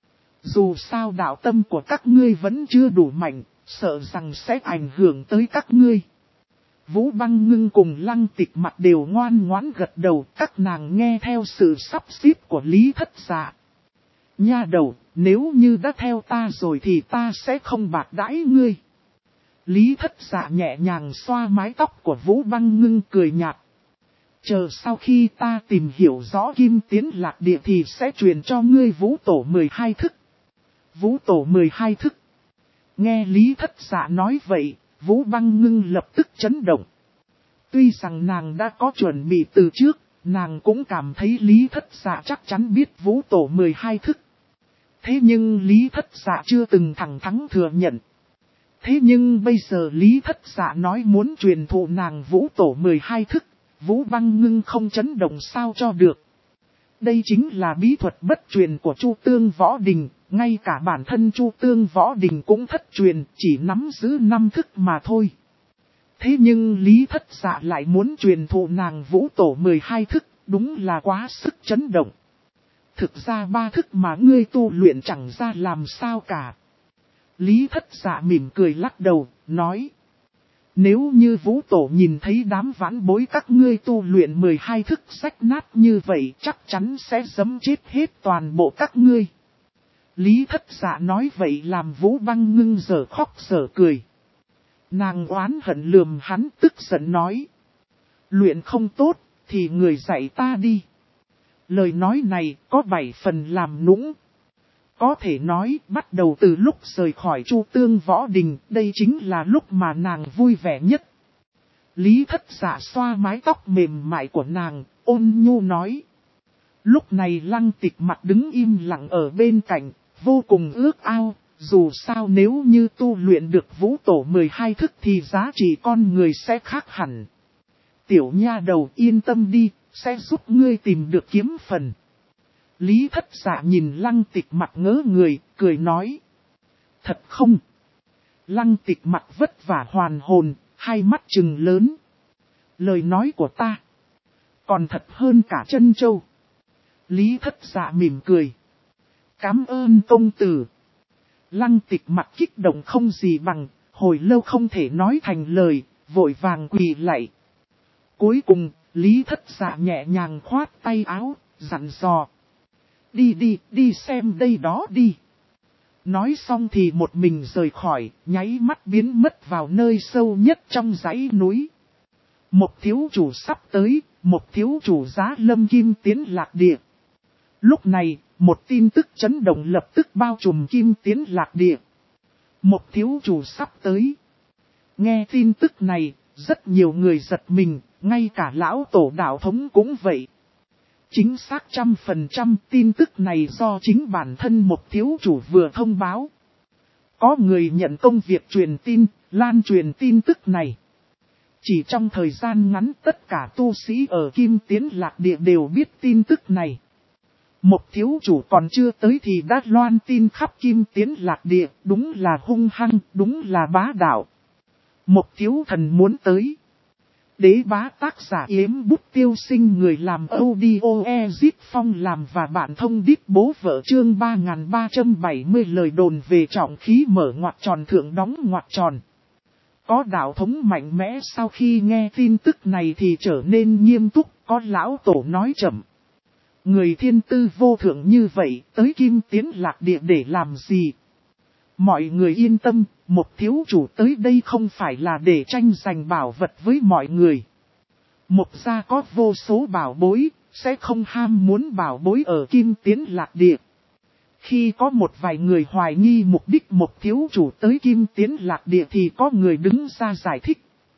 Speaker 1: Dù sao đạo tâm của các ngươi vẫn chưa đủ mạnh, sợ rằng sẽ ảnh hưởng tới các ngươi. Vũ Băng Ngưng cùng Lăng Tịch mặt đều ngoan ngoãn gật đầu, các nàng nghe theo sự sắp xếp của Lý Thất Dạ. Nha đầu, nếu như đã theo ta rồi thì ta sẽ không bạc đãi ngươi. Lý Thất Dạ nhẹ nhàng xoa mái tóc của Vũ Băng Ngưng, cười nhạt. Chờ sau khi ta tìm hiểu rõ Kim Tiến Lạc Địa thì sẽ truyền cho ngươi Vũ Tổ 12 thức. Vũ Tổ 12 thức. Nghe Lý Thất Dạ nói vậy, Vũ Băng Ngưng lập tức chấn động. Tuy rằng nàng đã có chuẩn bị từ trước, nàng cũng cảm thấy Lý Thất Dạ chắc chắn biết Vũ Tổ 12 thức. Thế nhưng Lý Thất Dạ chưa từng thẳng thắn thừa nhận. Thế nhưng bây giờ Lý Thất Dạ nói muốn truyền thụ nàng Vũ Tổ 12 thức, Vũ Băng Ngưng không chấn động sao cho được. Đây chính là bí thuật bất truyền của Chu Tương Võ Đình, ngay cả bản thân Chu Tương Võ Đình cũng thất truyền, chỉ nắm giữ 5 thức mà thôi. Thế nhưng Lý Thất Dạ lại muốn truyền thụ nàng Vũ Tổ 12 thức, đúng là quá sức chấn động. Thực ra 3 thức mà ngươi tu luyện chẳng ra làm sao cả. Lý Thất Dạ mỉm cười lắc đầu, nói. Nếu như Vũ Tổ nhìn thấy đám vãn bối các ngươi tu luyện 12 thức rách nát như vậy chắc chắn sẽ giẫm chết hết toàn bộ các ngươi. Lý Thất Dạ nói vậy làm Vũ Băng Ngưng dở khóc dở cười. Nàng oán hận lườm hắn, tức giận nói. Luyện không tốt thì người dạy ta đi. Lời nói này có 7 phần làm nũng. Có thể nói bắt đầu từ lúc rời khỏi Chu Tương Võ Đình, đây chính là lúc mà nàng vui vẻ nhất. Lý Thất Dạ xoa mái tóc mềm mại của nàng, ôn nhu nói. Lúc này Lăng Tịch mặt đứng im lặng ở bên cạnh, vô cùng ước ao. Dù sao nếu như tu luyện được Vũ Tổ 12 thức thì giá trị con người sẽ khác hẳn. Tiểu nha đầu yên tâm đi, sẽ giúp ngươi tìm được kiếm phần. Lý Thất Dạ nhìn Lăng Tịch mặt ngớ người, cười nói. Thật không? Lăng Tịch mặt vất vả hoàn hồn, hai mắt trừng lớn. Lời nói của ta. Còn thật hơn cả chân châu. Lý Thất Dạ mỉm cười. Cám ơn công tử. Lăng Tịch mặt kích động không gì bằng, hồi lâu không thể nói thành lời, vội vàng quỳ lạy. Cuối cùng, Lý Thất Dạ nhẹ nhàng khoát tay áo, dặn dò. Đi xem đây đó đi. Nói xong thì một mình rời khỏi, nháy mắt biến mất vào nơi sâu nhất trong dãy núi. Một thiếu chủ sắp tới, một thiếu chủ giá lâm kim tiến lạc địa. Lúc này, một tin tức chấn động lập tức bao trùm kim tiến lạc địa. Một thiếu chủ sắp tới. Nghe tin tức này, rất nhiều người giật mình, ngay cả lão tổ đạo thống cũng vậy. Chính xác 100% tin tức này do chính bản thân một thiếu chủ vừa thông báo. Có người nhận công việc truyền tin, lan truyền tin tức này. Chỉ trong thời gian ngắn tất cả tu sĩ ở Kim Tiến Lạc Địa đều biết tin tức này. Một thiếu chủ còn chưa tới thì đã loan tin khắp Kim Tiến Lạc Địa, đúng là hung hăng, đúng là bá đạo. Một thiếu thần muốn tới. Đế bá tác giả Yếm Bút Tiêu Sinh, người làm audio Zip Phong làm và bạn thông đít bố vợ, chương 3370 lời đồn về trọng khí mở ngoặc tròn thượng đóng ngoặc tròn. Có đạo thống mạnh mẽ sau khi nghe tin tức này thì trở nên nghiêm túc, có lão tổ nói chậm. Người thiên tư vô thượng như vậy tới Kim Tiến Lạc Địa để làm gì? Mọi người yên tâm, một thiếu chủ tới đây không phải là để tranh giành bảo vật với mọi người. Một gia có vô số bảo bối, sẽ không ham muốn bảo bối ở Kim Tiến Lạc Địa. Khi có một vài người hoài nghi mục đích một thiếu chủ tới Kim Tiến Lạc Địa thì có người đứng ra giải thích.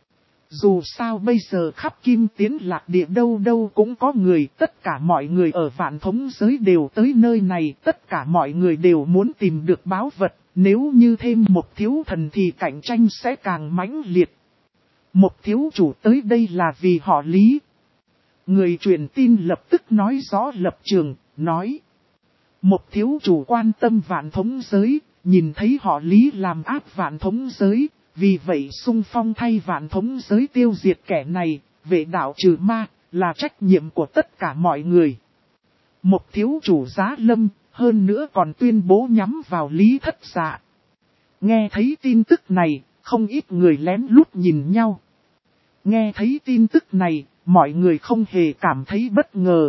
Speaker 1: Dù sao bây giờ khắp Kim Tiến Lạc Địa đâu đâu cũng có người, tất cả mọi người ở vạn thống giới đều tới nơi này, tất cả mọi người đều muốn tìm được báu vật, nếu như thêm một thiếu thần thì cạnh tranh sẽ càng mãnh liệt. Một thiếu chủ tới đây là vì họ Lý. Người truyền tin lập tức nói rõ lập trường, nói. Một thiếu chủ quan tâm vạn thống giới, nhìn thấy họ Lý làm áp vạn thống giới, vì vậy xung phong thay vạn thống giới tiêu diệt kẻ này, vệ đạo trừ ma, là trách nhiệm của tất cả mọi người. Một thiếu chủ giá lâm, hơn nữa còn tuyên bố nhắm vào Lý Thất Dạ. Nghe thấy tin tức này, không ít người lén lút nhìn nhau. Nghe thấy tin tức này, mọi người không hề cảm thấy bất ngờ.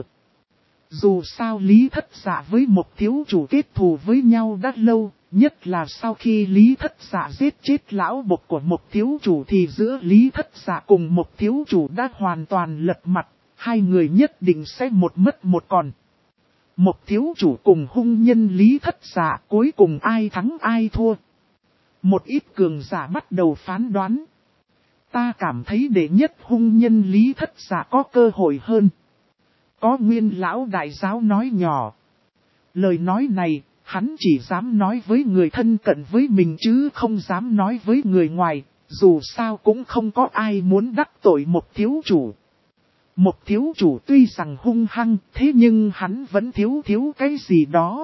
Speaker 1: Dù sao Lý Thất Dạ với một thiếu chủ kết thù với nhau đã lâu, nhất là sau khi Lý Thất Dạ giết chết lão bộc của một thiếu chủ thì giữa Lý Thất Dạ cùng một thiếu chủ đã hoàn toàn lật mặt, hai người nhất định sẽ một mất một còn. Một thiếu chủ cùng hung nhân Lý Thất Dạ, cuối cùng ai thắng ai thua. Một ít cường giả bắt đầu phán đoán. Ta cảm thấy đệ nhất hung nhân Lý Thất Dạ có cơ hội hơn. Có Nguyên lão đại giáo nói nhỏ. Lời nói này, hắn chỉ dám nói với người thân cận với mình chứ không dám nói với người ngoài, dù sao cũng không có ai muốn đắc tội một thiếu chủ. Một thiếu chủ tuy rằng hung hăng, thế nhưng hắn vẫn thiếu cái gì đó.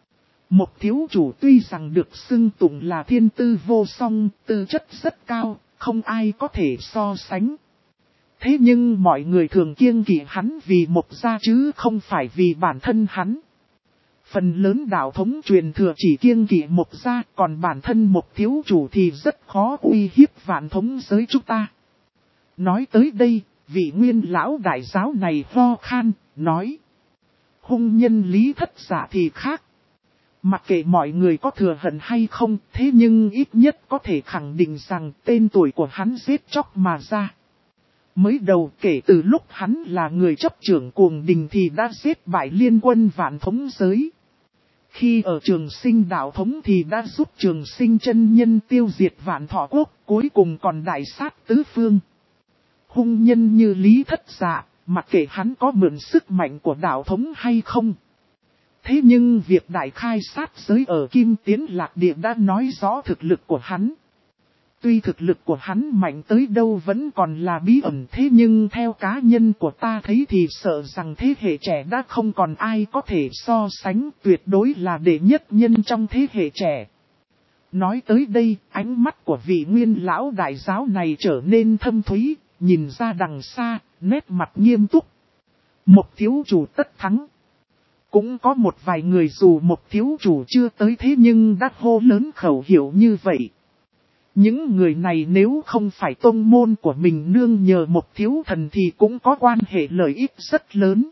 Speaker 1: Một thiếu chủ tuy rằng được xưng tụng là thiên tư vô song, tư chất rất cao, không ai có thể so sánh. Thế nhưng mọi người thường kiêng kỵ hắn vì một gia chứ không phải vì bản thân hắn. Phần lớn đạo thống truyền thừa chỉ kiêng kỵ một gia, còn bản thân một thiếu chủ thì rất khó uy hiếp vạn thống giới chúng ta. Nói tới đây, vị Nguyên lão đại giáo này ho khan, nói. Hung nhân Lý Thất Dạ thì khác. Mặc kệ mọi người có thừa hận hay không, thế nhưng ít nhất có thể khẳng định rằng tên tuổi của hắn giết chóc mà ra. Mới đầu kể từ lúc hắn là người chấp trưởng cuồng đình thì đã giết bại liên quân vạn thống giới. Khi ở Trường Sinh đạo thống thì đã giúp Trường Sinh chân nhân tiêu diệt vạn thọ quốc, cuối cùng còn đại sát tứ phương. Hung nhân như Lý Thất Dạ, mặc kệ hắn có mượn sức mạnh của đạo thống hay không. Thế nhưng việc đại khai sát giới ở Kim Tiến Lạc Địa đã nói rõ thực lực của hắn. Tuy thực lực của hắn mạnh tới đâu vẫn còn là bí ẩn, thế nhưng theo cá nhân của ta thấy thì sợ rằng thế hệ trẻ đã không còn ai có thể so sánh, tuyệt đối là đệ nhất nhân trong thế hệ trẻ. Nói tới đây, ánh mắt của vị Nguyên lão đại giáo này trở nên thâm thúy, nhìn ra đằng xa, nét mặt nghiêm túc. Một thiếu chủ tất thắng. Cũng có một vài người dù một thiếu chủ chưa tới thế nhưng đã hô lớn khẩu hiệu như vậy. Những người này nếu không phải tông môn của mình nương nhờ một thiếu thần thì cũng có quan hệ lợi ích rất lớn.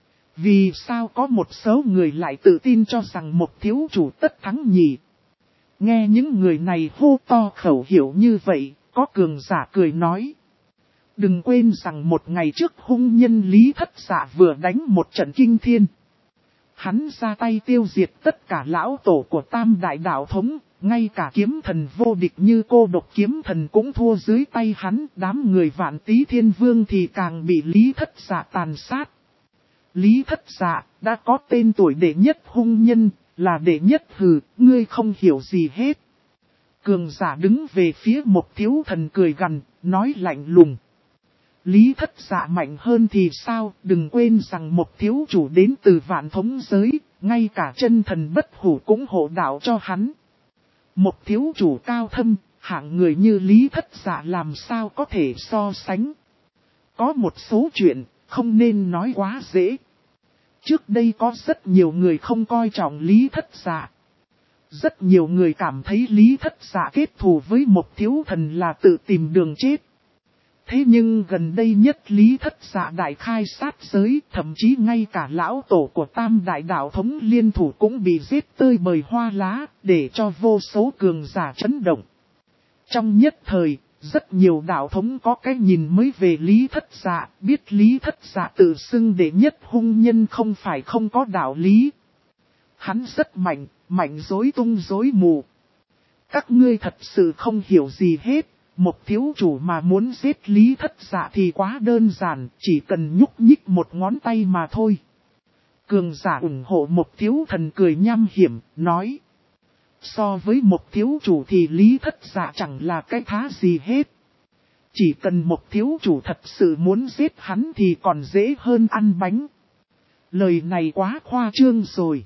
Speaker 1: Vì sao có một số người lại tự tin cho rằng một thiếu chủ tất thắng nhỉ? Nghe những người này hô to khẩu hiệu như vậy, có cường giả cười nói. Đừng quên rằng một ngày trước hung nhân Lý Thất Dạ vừa đánh một trận kinh thiên. Hắn ra tay tiêu diệt tất cả lão tổ của Tam Đại Đạo Thống, ngay cả kiếm thần vô địch như Cô Độc Kiếm Thần cũng thua dưới tay hắn, đám người Vạn Tý Thiên Vương thì càng bị Lý Thất Dạ tàn sát. Lý Thất Dạ đã có tên tuổi đệ nhất hung nhân, là đệ nhất hừ, ngươi không hiểu gì hết. Cường giả đứng về phía một thiếu thần cười gằn, nói lạnh lùng. Lý Thất Dạ mạnh hơn thì sao, đừng quên rằng một thiếu chủ đến từ vạn thống giới, ngay cả chân thần bất hủ cũng hộ đạo cho hắn. Một thiếu chủ cao thâm, hạng người như Lý Thất Dạ làm sao có thể so sánh. Có một số chuyện, không nên nói quá dễ. Trước đây có rất nhiều người không coi trọng Lý Thất Dạ. Rất nhiều người cảm thấy Lý Thất Dạ kết thù với một thiếu thần là tự tìm đường chết. Thế nhưng gần đây nhất Lý Thất Dạ đại khai sát giới, thậm chí ngay cả lão tổ của Tam Đại Đạo Thống liên thủ cũng bị giết tơi bời hoa lá, để cho vô số cường giả chấn động. Trong nhất thời, rất nhiều đạo thống có cái nhìn mới về Lý Thất Dạ, biết Lý Thất Dạ tự xưng đệ nhất hung nhân không phải không có đạo lý. Hắn rất mạnh, mạnh rối tung rối mù. Các ngươi thật sự không hiểu gì hết. Một thiếu chủ mà muốn giết Lý Thất Dạ thì quá đơn giản, chỉ cần nhúc nhích một ngón tay mà thôi. Cường giả ủng hộ một thiếu thần cười nham hiểm, nói. So với một thiếu chủ thì Lý Thất Dạ chẳng là cái thá gì hết. Chỉ cần một thiếu chủ thật sự muốn giết hắn thì còn dễ hơn ăn bánh. Lời này quá khoa trương rồi.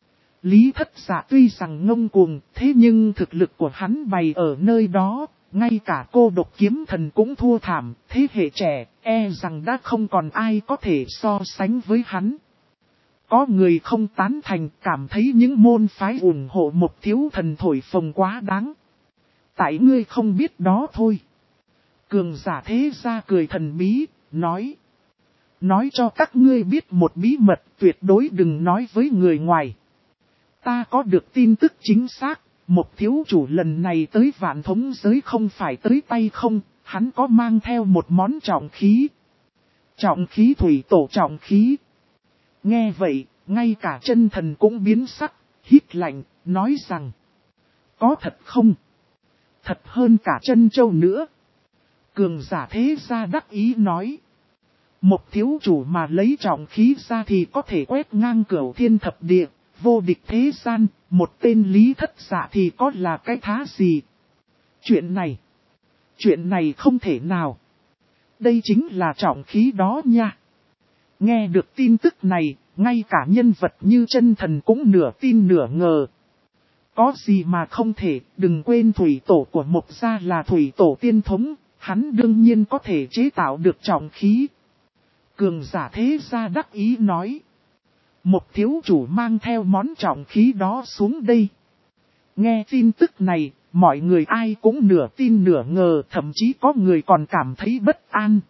Speaker 1: Lý Thất Dạ tuy rằng ngông cuồng, thế nhưng thực lực của hắn bày ở nơi đó. Ngay cả Cô Độc Kiếm Thần cũng thua thảm, thế hệ trẻ, rằng đã không còn ai có thể so sánh với hắn. Có người không tán thành, cảm thấy những môn phái ủng hộ một thiếu thần thổi phồng quá đáng. Tại ngươi không biết đó thôi. Cường giả thế ra cười thần bí, nói. Nói cho các ngươi biết một bí mật, tuyệt đối đừng nói với người ngoài. Ta có được tin tức chính xác. Một thiếu chủ lần này tới vạn thống giới không phải tới tay không, hắn có mang theo một món trọng khí. Trọng khí thủy tổ trọng khí. Nghe vậy, ngay cả chân thần cũng biến sắc, hít lạnh, nói rằng. Có thật không? Thật hơn cả chân châu nữa. Cường giả thế gia đắc ý nói. Một thiếu chủ mà lấy trọng khí ra thì có thể quét ngang cửu thiên thập địa. Vô địch thế gian, một tên Lý Thất Dạ thì có là cái thá gì? Chuyện này không thể nào. Đây chính là trọng khí đó nha. Nghe được tin tức này, ngay cả nhân vật như chân thần cũng nửa tin nửa ngờ. Có gì mà không thể, đừng quên thủy tổ của Mộc gia là thủy tổ tiên thống, hắn đương nhiên có thể chế tạo được trọng khí. Cường giả thế gia đắc ý nói. Một thiếu chủ mang theo món trọng khí đó xuống đây. Nghe tin tức này, mọi người ai cũng nửa tin nửa ngờ, thậm chí có người còn cảm thấy bất an.